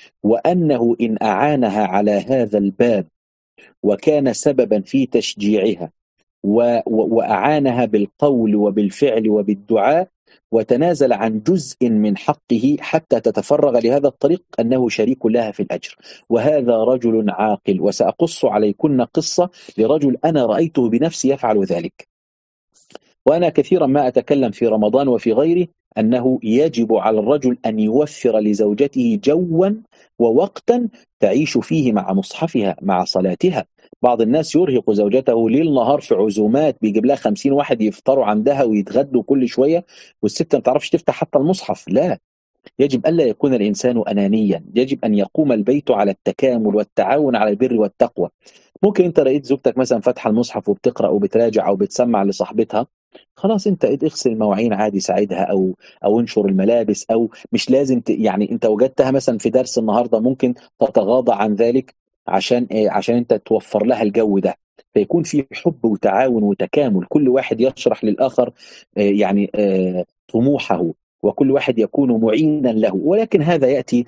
وأنه إن أعانها على هذا الباب وكان سببا في تشجيعها و- و- وأعانها بالقول وبالفعل وبالدعاء وتنازل عن جزء من حقه حتى تتفرغ لهذا الطريق، أنه شريك لها في الأجر. وهذا رجل عاقل، وسأقص عليكن قصة لرجل أنا رأيته بنفسي يفعل ذلك. وأنا كثيرا ما أتكلم في رمضان وفي غيره أنه يجب على الرجل أن يوفر لزوجته جوا ووقتا تعيش فيه مع مصحفها مع صلاتها. بعض الناس يرهق زوجته ليل نهار في عزومات، بيجيب لها خمسين واحد يفطروا عندها ويتغدوا كل شوية، والست ما تعرفش تفتح حتى المصحف. لا، يجب ألا يكون الإنسان أنانيا، يجب أن يقوم البيت على التكامل والتعاون على البر والتقوى. ممكن أنت رأيت زوجتك مثلا فاتحة المصحف وبتقرأ وبتراجع أو بتسمع لصاحبتها، خلاص أنت اغسل المواعين عادي، ساعدها أو أو انشر الملابس، أو مش لازم ت... يعني أنت وجدتها مثلا في درس النهاردة ممكن تتغاضى عن ذلك عشان إيه؟ عشان أنت توفر لها الجو ده، فيكون في حب وتعاون وتكامل، كل واحد يشرح للآخر آه، يعني آه، طموحه، وكل واحد يكون معينا له. ولكن هذا يأتي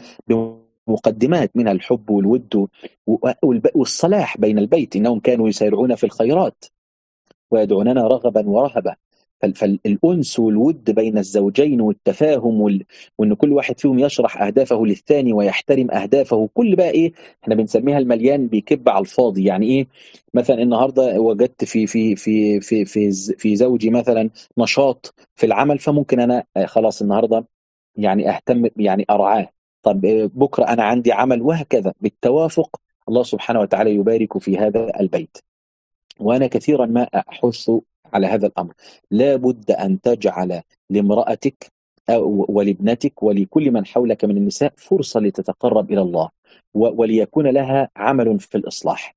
بمقدمات من الحب والود والب- والصلاح بين البيت، إنهم كانوا يسارعون في الخيرات ويدعوننا رغبا ورهبا. فال- فالأنس والود بين الزوجين والتفاهم وال... وإن كل واحد فيهم يشرح أهدافه للثاني ويحترم أهدافه، كل بقى إيه إحنا بنسميها المليان بيكب على الفاضي. يعني إيه؟ مثلا النهارده وجدت في في في في في ز- في زوجي مثلا نشاط في العمل، فممكن أنا آه، خلاص النهارده يعني أهتم يعني أرعاه. طب آه، بكرة أنا عندي عمل، وهكذا بالتوافق. الله سبحانه وتعالى يبارك في هذا البيت. وأنا كثيرا ما أحث على هذا الأمر، لا بد أن تجعل لامرأتك أو ولابنتك ولكل من حولك من النساء فرصة لتتقرب إلى الله، و- وليكون لها عمل في الإصلاح.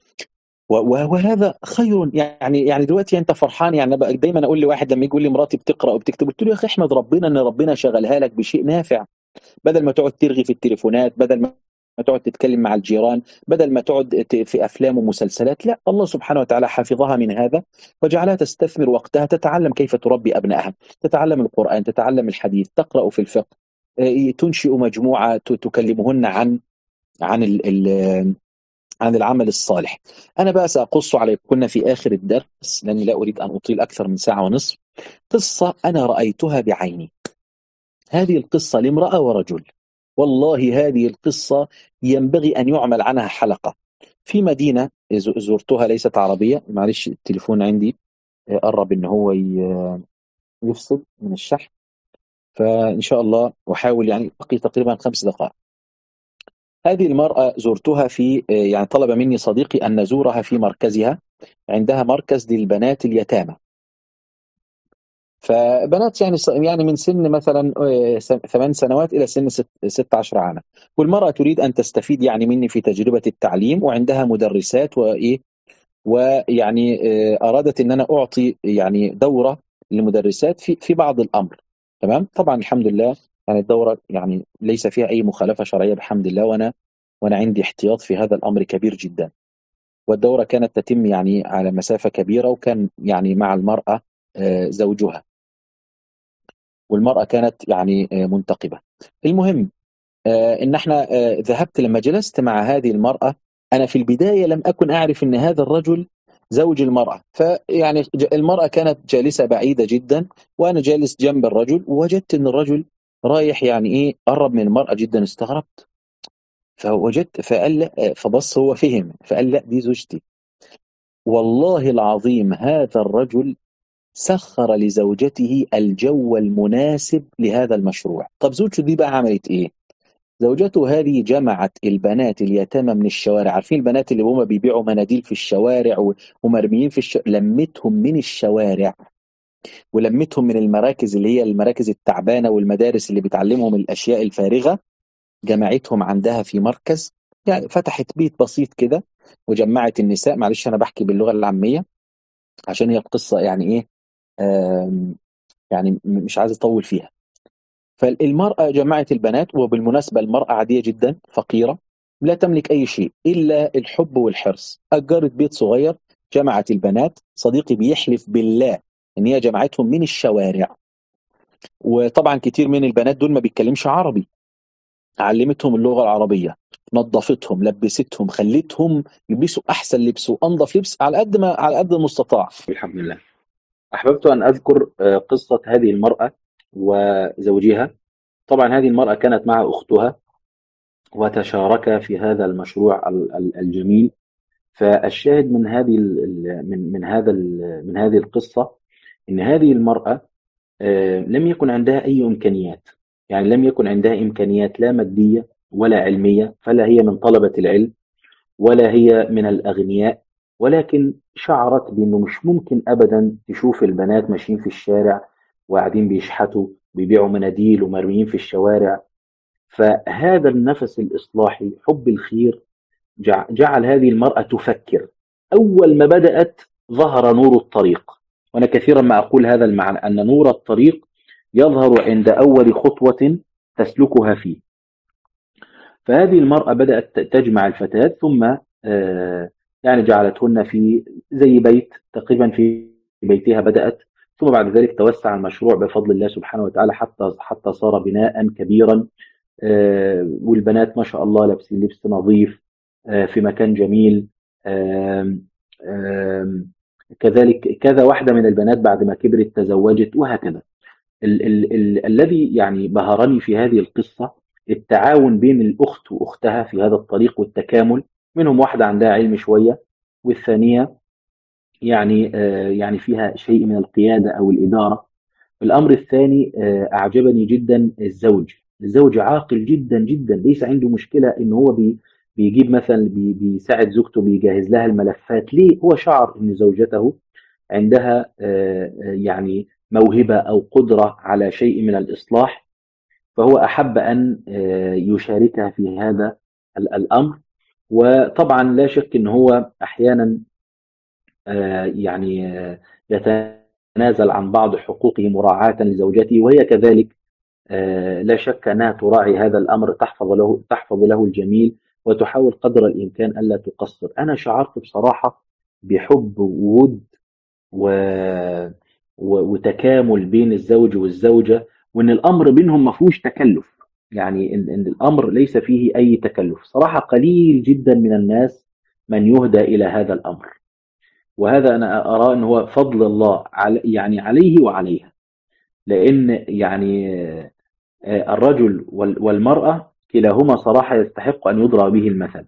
و- و- وهذا خير. يعني يعني دلوقتي انت فرحان، يعني أنا دايما اقول لواحد لما يجي يقول لي مراتي بتقرا وبتكتب، قلت له يا اخي احمد ربنا ان ربنا شغلها لك بشيء نافع، بدل ما تقعد ترغي في التليفونات، بدل ما ما تقعد تتكلم مع الجيران، بدل ما تقعد ت- في أفلام ومسلسلات. لا، الله سبحانه وتعالى حفظها من هذا وجعلها تستثمر وقتها، تتعلم كيف تربي أبنائها، تتعلم القرآن، تتعلم الحديث، تقرأ في الفقه، آه، تنشئ مجموعة ت- تكلمهن عن عن ال- ال- عن العمل الصالح. أنا بقى سأقص عليكم في آخر الدرس، لأني لا أريد أن أطيل أكثر من ساعة ونصف، قصة أنا رأيتها بعيني. هذه القصة لامرأة ورجل، والله هذه القصة ينبغي أن يعمل عنها حلقة. في مدينة ز- زرتها، ليست عربية، معلش التليفون عندي آه، قرب إن هو ي- يفصل من الشحن، فإن شاء الله أحاول، يعني بقي تقريبا خمس دقائق. هذه المرأة زرتها في آه، يعني طلب مني صديقي أن نزورها في مركزها، عندها مركز للبنات اليتامى. فبنات يعني ص- يعني من سن مثلا آه، س- ثمان سنوات إلى سن ست, ست عشر عاما. والمرأة تريد أن تستفيد يعني مني في تجربة التعليم، وعندها مدرسات وإيه، ويعني آه، أرادت أن أنا أعطي يعني دورة للمدرسات في في بعض الأمر. تمام، طبعا الحمد لله، يعني الدورة يعني ليس فيها أي مخالفة شرعية بحمد الله، وأنا وأنا عندي احتياط في هذا الأمر كبير جدا. والدورة كانت تتم يعني على مسافة كبيرة، وكان يعني مع المرأة آه، زوجها، والمرأة كانت يعني آه، منتقبة. المهم آه، إن احنا آه، ذهبت لما جلست مع هذه المرأة. أنا في البداية لم أكن أعرف أن هذا الرجل زوج المرأة، فيعني ج- المرأة كانت جالسة بعيدة جدا، وأنا جالس جنب الرجل، ووجدت أن الرجل رايح يعني إيه قرب من المرأة جدا. استغربت، فوجدت فقال لا، فبص هو فهم فقال لا دي زوجتي. والله العظيم هذا الرجل سخر لزوجته الجو المناسب لهذا المشروع. طب زوجته دي بقى عملت ايه؟ زوجته هذه جمعت البنات اليتامى من الشوارع، عارفين البنات اللي هما بيبيعوا مناديل في الشوارع و- ومرميين في الشوارع، لمتهم من الشوارع، ولمتهم من المراكز اللي هي المراكز التعبانة والمدارس اللي بتعلمهم الأشياء الفارغة، جمعتهم عندها في مركز. يعني فتحت بيت بسيط كده وجمعت النساء. معلش أنا بحكي باللغة العامية عشان هي القصة يعني إيه، آم، يعني م- مش عايز أطول فيها. فالمرأة جمعت البنات، وبالمناسبة المرأة عادية جدا، فقيرة، لا تملك أي شيء إلا الحب والحرص. أجرت بيت صغير، جمعت البنات. صديقي بيحلف بالله إن هي جمعتهم من الشوارع. وطبعا كتير من البنات دول ما بيتكلمش عربي، علمتهم اللغة العربية، نظفتهم، لبستهم، خلتهم يلبسوا أحسن لبس وأنظف لبس على قد ما على قد المستطاع. الحمد لله. أحببت أن أذكر آه، قصة هذه المرأة وزوجها. طبعا هذه المرأة كانت مع أختها، وتشاركا في هذا المشروع ال- ال- الجميل. فالشاهد من هذه ال- ال- من من هذا ال- من هذه القصة إن هذه المرأة آه، لم يكن عندها أي إمكانيات. يعني لم يكن عندها إمكانيات لا مادية ولا علمية، فلا هي من طلبة العلم ولا هي من الأغنياء، ولكن شعرت بأنه مش ممكن أبدا تشوف البنات ماشيين في الشارع وقاعدين بيشحتوا، بيبيعوا مناديل ومرميين في الشوارع. فهذا النفس الإصلاحي، حب الخير، جع- جعل هذه المرأة تفكر. أول ما بدأت ظهر نور الطريق. وأنا كثيرا ما أقول هذا المعنى، أن نور الطريق يظهر عند أول خطوة تسلكها فيه. فهذه المرأة بدأت تجمع الفتاة، ثم آه، يعني جعلتهن في زي بيت تقريبا، في بيتها بدأت. ثم بعد ذلك توسع المشروع بفضل الله سبحانه وتعالى، حتى حتى صار بناء كبيرا. آه، والبنات ما شاء الله لابسين لبس نظيف، آه، في مكان جميل. آم، آم، كذلك كذا واحدة من البنات بعد ما كبرت تزوجت، وهكذا. ال ال ال الذي يعني بهرني في هذه القصة التعاون بين الأخت وأختها في هذا الطريق، والتكامل. منهم واحدة عندها علم شوية، والثانية يعني آه، يعني فيها شيء من القيادة أو الإدارة. الأمر الثاني آه، أعجبني جدا الزوج. الزوج عاقل جدا جدا، ليس عنده مشكلة إن هو بي بيجيب مثلا بي بيساعد زوجته، بيجهز لها الملفات. ليه؟ هو شعر إن زوجته عندها آه، آه، يعني موهبة أو قدرة على شيء من الإصلاح، فهو أحب أن آه، يشاركها في هذا ال- الأمر. وطبعا لا شك أن هو أحيانا آه، يعني آه، يتنازل عن بعض حقوقه مراعاة لزوجته، وهي كذلك آه، لا شك أنها تراعي هذا الأمر، تحفظ له تحفظ له الجميل وتحاول قدر الإمكان ألا تقصر. أنا شعرت بصراحة بحب وود و... و... وتكامل بين الزوج والزوجة، وإن الأمر بينهم ما فيهوش تكلف. يعني إن... إن الأمر ليس فيه أي تكلف. صراحة قليل جدا من الناس من يهدى إلى هذا الأمر، وهذا أنا أرى أنه هو فضل الله على يعني عليه وعليها. لأن يعني آه، الرجل وال- والمرأة كلاهما صراحة يستحق أن يضرب به المثل.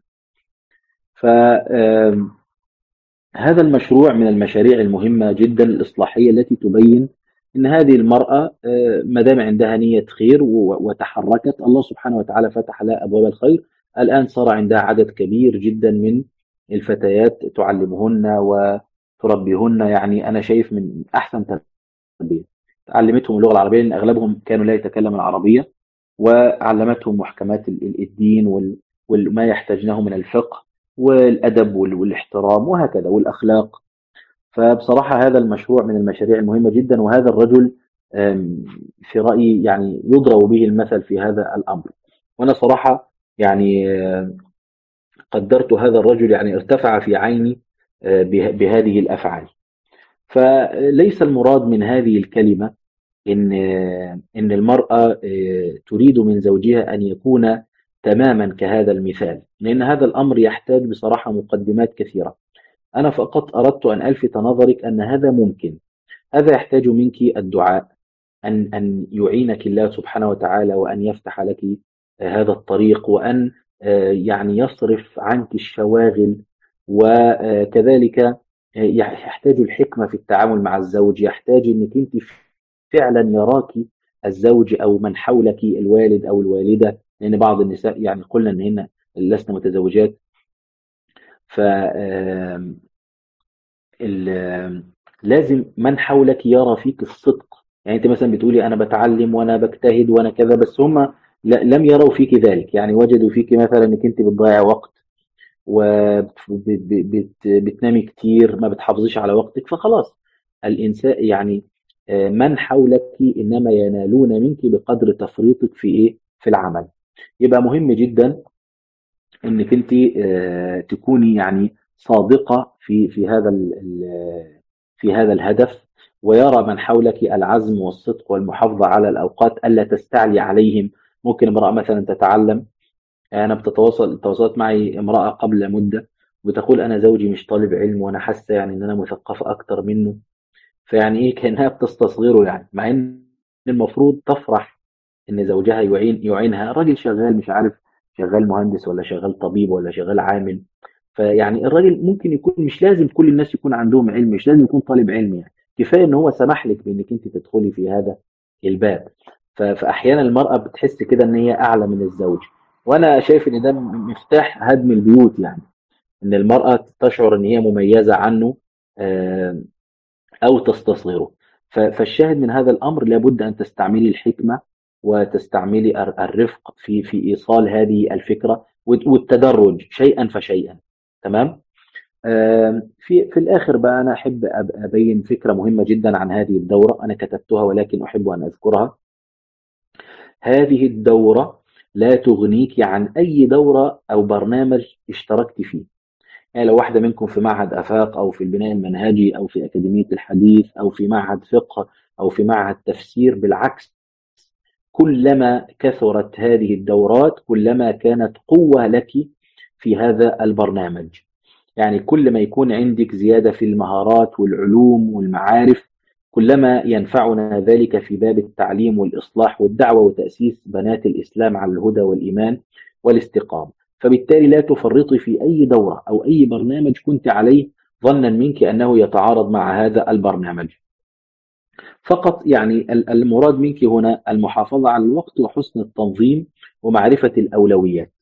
فهذا المشروع من المشاريع المهمة جدا الإصلاحية التي تبين أن هذه المرأة آه، ما دام عندها نية خير و- وتحركت، الله سبحانه وتعالى فتح لها أبواب الخير. الآن صار عندها عدد كبير جدا من الفتيات تعلمهن وتربيهن. يعني أنا شايف من أحسن تربية علمتهم اللغة العربية، لأن أغلبهم كانوا لا يتكلم العربية، وعلمتهم محكمات ال- ال- الدين وال- وما يحتاجناه من الفقه والأدب وال- والاحترام وهكذا والأخلاق. فبصراحة هذا المشروع من المشاريع المهمة جدا، وهذا الرجل آم، في رأيي يعني يضرب به المثل في هذا الأمر. وأنا صراحة يعني آه، قدرت هذا الرجل، يعني ارتفع في عيني آه، به- بهذه الأفعال. فليس المراد من هذه الكلمة إن إن المرأة آه، تريد من زوجها أن يكون تماما كهذا المثال، لأن هذا الأمر يحتاج بصراحة مقدمات كثيرة. أنا فقط أردت أن ألفت نظرك أن هذا ممكن. هذا يحتاج منك الدعاء، أن أن يعينك الله سبحانه وتعالى، وأن يفتح لك آه، هذا الطريق، وأن آه، يعني يصرف عنك الشواغل. وكذلك آه، يحتاج الحكمة في التعامل مع الزوج، يحتاج أنك أنت فعلا يراك الزوج أو من حولك الوالد أو الوالدة، لأن بعض النساء يعني قلنا أنهن لسن متزوجات. ف آم، ال- آم، لازم من حولك يرى فيك الصدق. يعني أنت مثلا بتقولي أنا بتعلم وأنا بجتهد وأنا كذا، بس هم ل- لم يروا فيك ذلك. يعني وجدوا فيك مثلا أنك أنت بتضيع وقت وبتنامي كتير، ما بتحافظيش على وقتك، فخلاص الإنسان يعني آه، من حولك إنما ينالون منك بقدر تفريطك في إيه في العمل. يبقى مهم جدا إنك أنت آه، تكوني يعني صادقة في في هذا ال- ال- في هذا الهدف، ويرى من حولك العزم والصدق والمحافظة على الأوقات، ألا تستعلي عليهم. ممكن امرأة مثلا تتعلم. انا بتتواصل تواصلت معي امرأة قبل مدة، بتقول انا زوجي مش طالب علم، وانا حاسة يعني ان انا مثقفة اكتر منه. فيعني ايه كأنها بتستصغره، يعني مع ان المفروض تفرح ان زوجها يعين يعينها. الراجل شغال مش عارف، شغال مهندس ولا شغال طبيب ولا شغال عامل. فيعني الراجل ممكن يكون، مش لازم كل الناس يكون عندهم علم، مش لازم يكون طالب علم. يعني كفاية ان هو سمح لك بانك انت تدخلي في هذا الباب. ف- فاحيانا المرأة بتحس كده ان هي اعلى من الزوج، وانا شايف ان ده مفتاح هدم البيوت. يعني ان المرأة تشعر ان هي مميزة عنه آه، او تستصغره. ف- فالشاهد من هذا الامر لابد ان تستعملي الحكمة، وتستعملي الر- الرفق في في ايصال هذه الفكرة، والت- والتدرج شيئا فشيئا. تمام. آم، في في الآخر بقى أنا أحب أب- أبين فكرة مهمة جدا عن هذه الدورة، أنا كتبتها ولكن أحب أن أذكرها. هذه الدورة لا تغنيك عن أي دورة أو برنامج اشتركت فيه. يعني لو واحدة منكم في معهد آفاق، أو في البناء المنهجي، أو في أكاديمية الحديث، أو في معهد فقه، أو في معهد تفسير، بالعكس، كلما كثرت هذه الدورات كلما كانت قوة لك في هذا البرنامج. يعني كل ما يكون عندك زيادة في المهارات والعلوم والمعارف، كلما ينفعنا ذلك في باب التعليم والإصلاح والدعوة وتأسيس بنات الإسلام على الهدى والإيمان والاستقامة. فبالتالي لا تفرطي في أي دورة أو أي برنامج كنت عليه ظنا منك أنه يتعارض مع هذا البرنامج. فقط يعني ال- المراد منك هنا المحافظة على الوقت وحسن التنظيم ومعرفة الأولويات.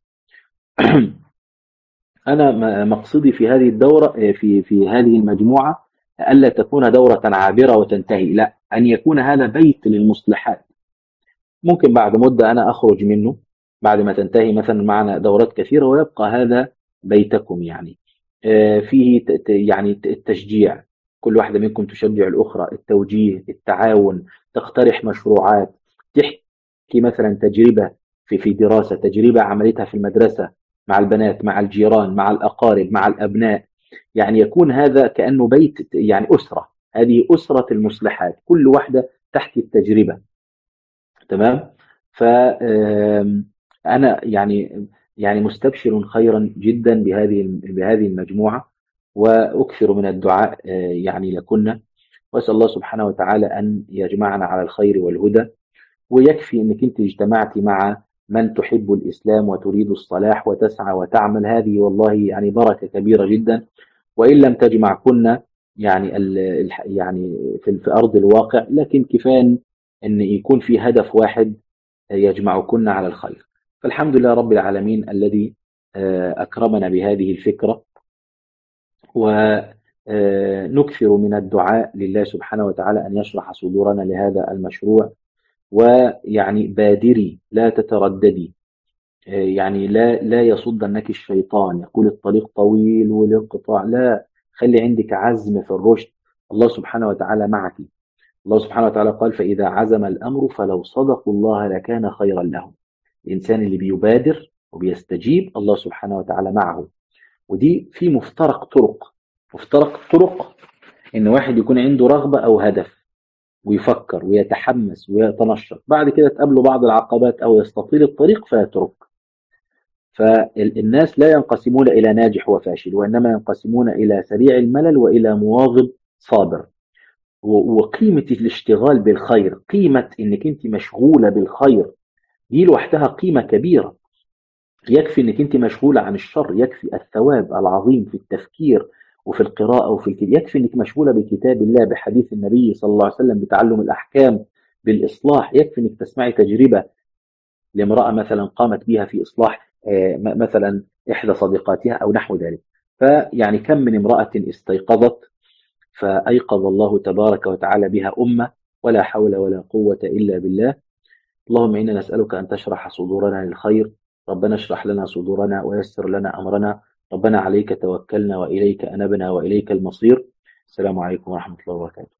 أنا م- مقصدي في هذه الدورة في في هذه المجموعة ألا تكون دورة عابرة وتنتهي، لا، أن يكون هذا بيت للمصلحات. ممكن بعد مدة أنا أخرج منه بعد ما تنتهي مثلا معنا دورات كثيرة، ويبقى هذا بيتكم. يعني آه، فيه ت- ت- يعني ت- التشجيع، كل واحدة منكم تشجع الأخرى، التوجيه، التعاون، تقترح مشروعات، تحكي مثلا تجربة في في دراسة، تجربة عملتها في المدرسة، مع البنات، مع الجيران، مع الأقارب، مع الأبناء. يعني يكون هذا كأنه بيت، يعني أسرة، هذه أسرة المصلحات، كل واحدة تحت التجربة. تمام. فأنا يعني يعني مستبشر خيرا جدا بهذه بهذه المجموعة، وأكثر من الدعاء آه، يعني لكنا، وأسأل الله سبحانه وتعالى أن يجمعنا على الخير والهدى. ويكفي أنك أنت اجتمعتي مع من تحب الإسلام وتريد الصلاح وتسعى وتعمل، هذه والله يعني بركة كبيرة جدا. وإن لم تجمع كنا يعني ال الح- يعني في في أرض الواقع، لكن كفاية أن يكون في هدف واحد يجمعكن على الخير. فالحمد لله رب العالمين الذي آه، أكرمنا بهذه الفكرة. ونكثر من الدعاء لله سبحانه وتعالى أن يشرح صدورنا لهذا المشروع. ويعني بادري، لا تترددي، آه، يعني لا لا يصدنك الشيطان يقول الطريق طويل والانقطاع، لا، خلي عندك عزم في الرشد. الله سبحانه وتعالى معك. الله سبحانه وتعالى قال فإذا عزم الأمر فلو صدقوا الله لكان خيرا لهم. الإنسان اللي بيبادر وبيستجيب الله سبحانه وتعالى معه. ودي في مفترق طرق، مفترق طرق إن واحد يكون عنده رغبة أو هدف ويفكر ويتحمس ويتنشط، بعد كده تقابله بعض العقبات أو يستطيل الطريق فيترك. فالناس لا ينقسمون إلى ناجح وفاشل، وإنما ينقسمون إلى سريع الملل وإلى مواظب صابر. و- وقيمة الاشتغال بالخير، قيمة إنك أنت مشغولة بالخير، دي لوحدها قيمة كبيرة. يكفي إنك أنت مشغولة عن الشر، يكفي الثواب العظيم في التفكير وفي القراءة وفي الكتاب، يكفي إنك مشغولة بكتاب الله، بحديث النبي صلى الله عليه وسلم، بتعلم الأحكام، بالإصلاح. يكفي إنك تسمعي تجربة لامرأة مثلا قامت بها في إصلاح آه، م- مثلا إحدى صديقاتها أو نحو ذلك. فيعني كم من امرأة استيقظت فأيقظ الله تبارك وتعالى بها أمة، ولا حول ولا قوة إلا بالله. اللهم إنا نسألك أن تشرح صدورنا للخير. ربنا اشرح لنا صدورنا ويسر لنا أمرنا. ربنا عليك توكلنا وإليك أنبنا وإليك المصير. السلام عليكم ورحمة الله وبركاته.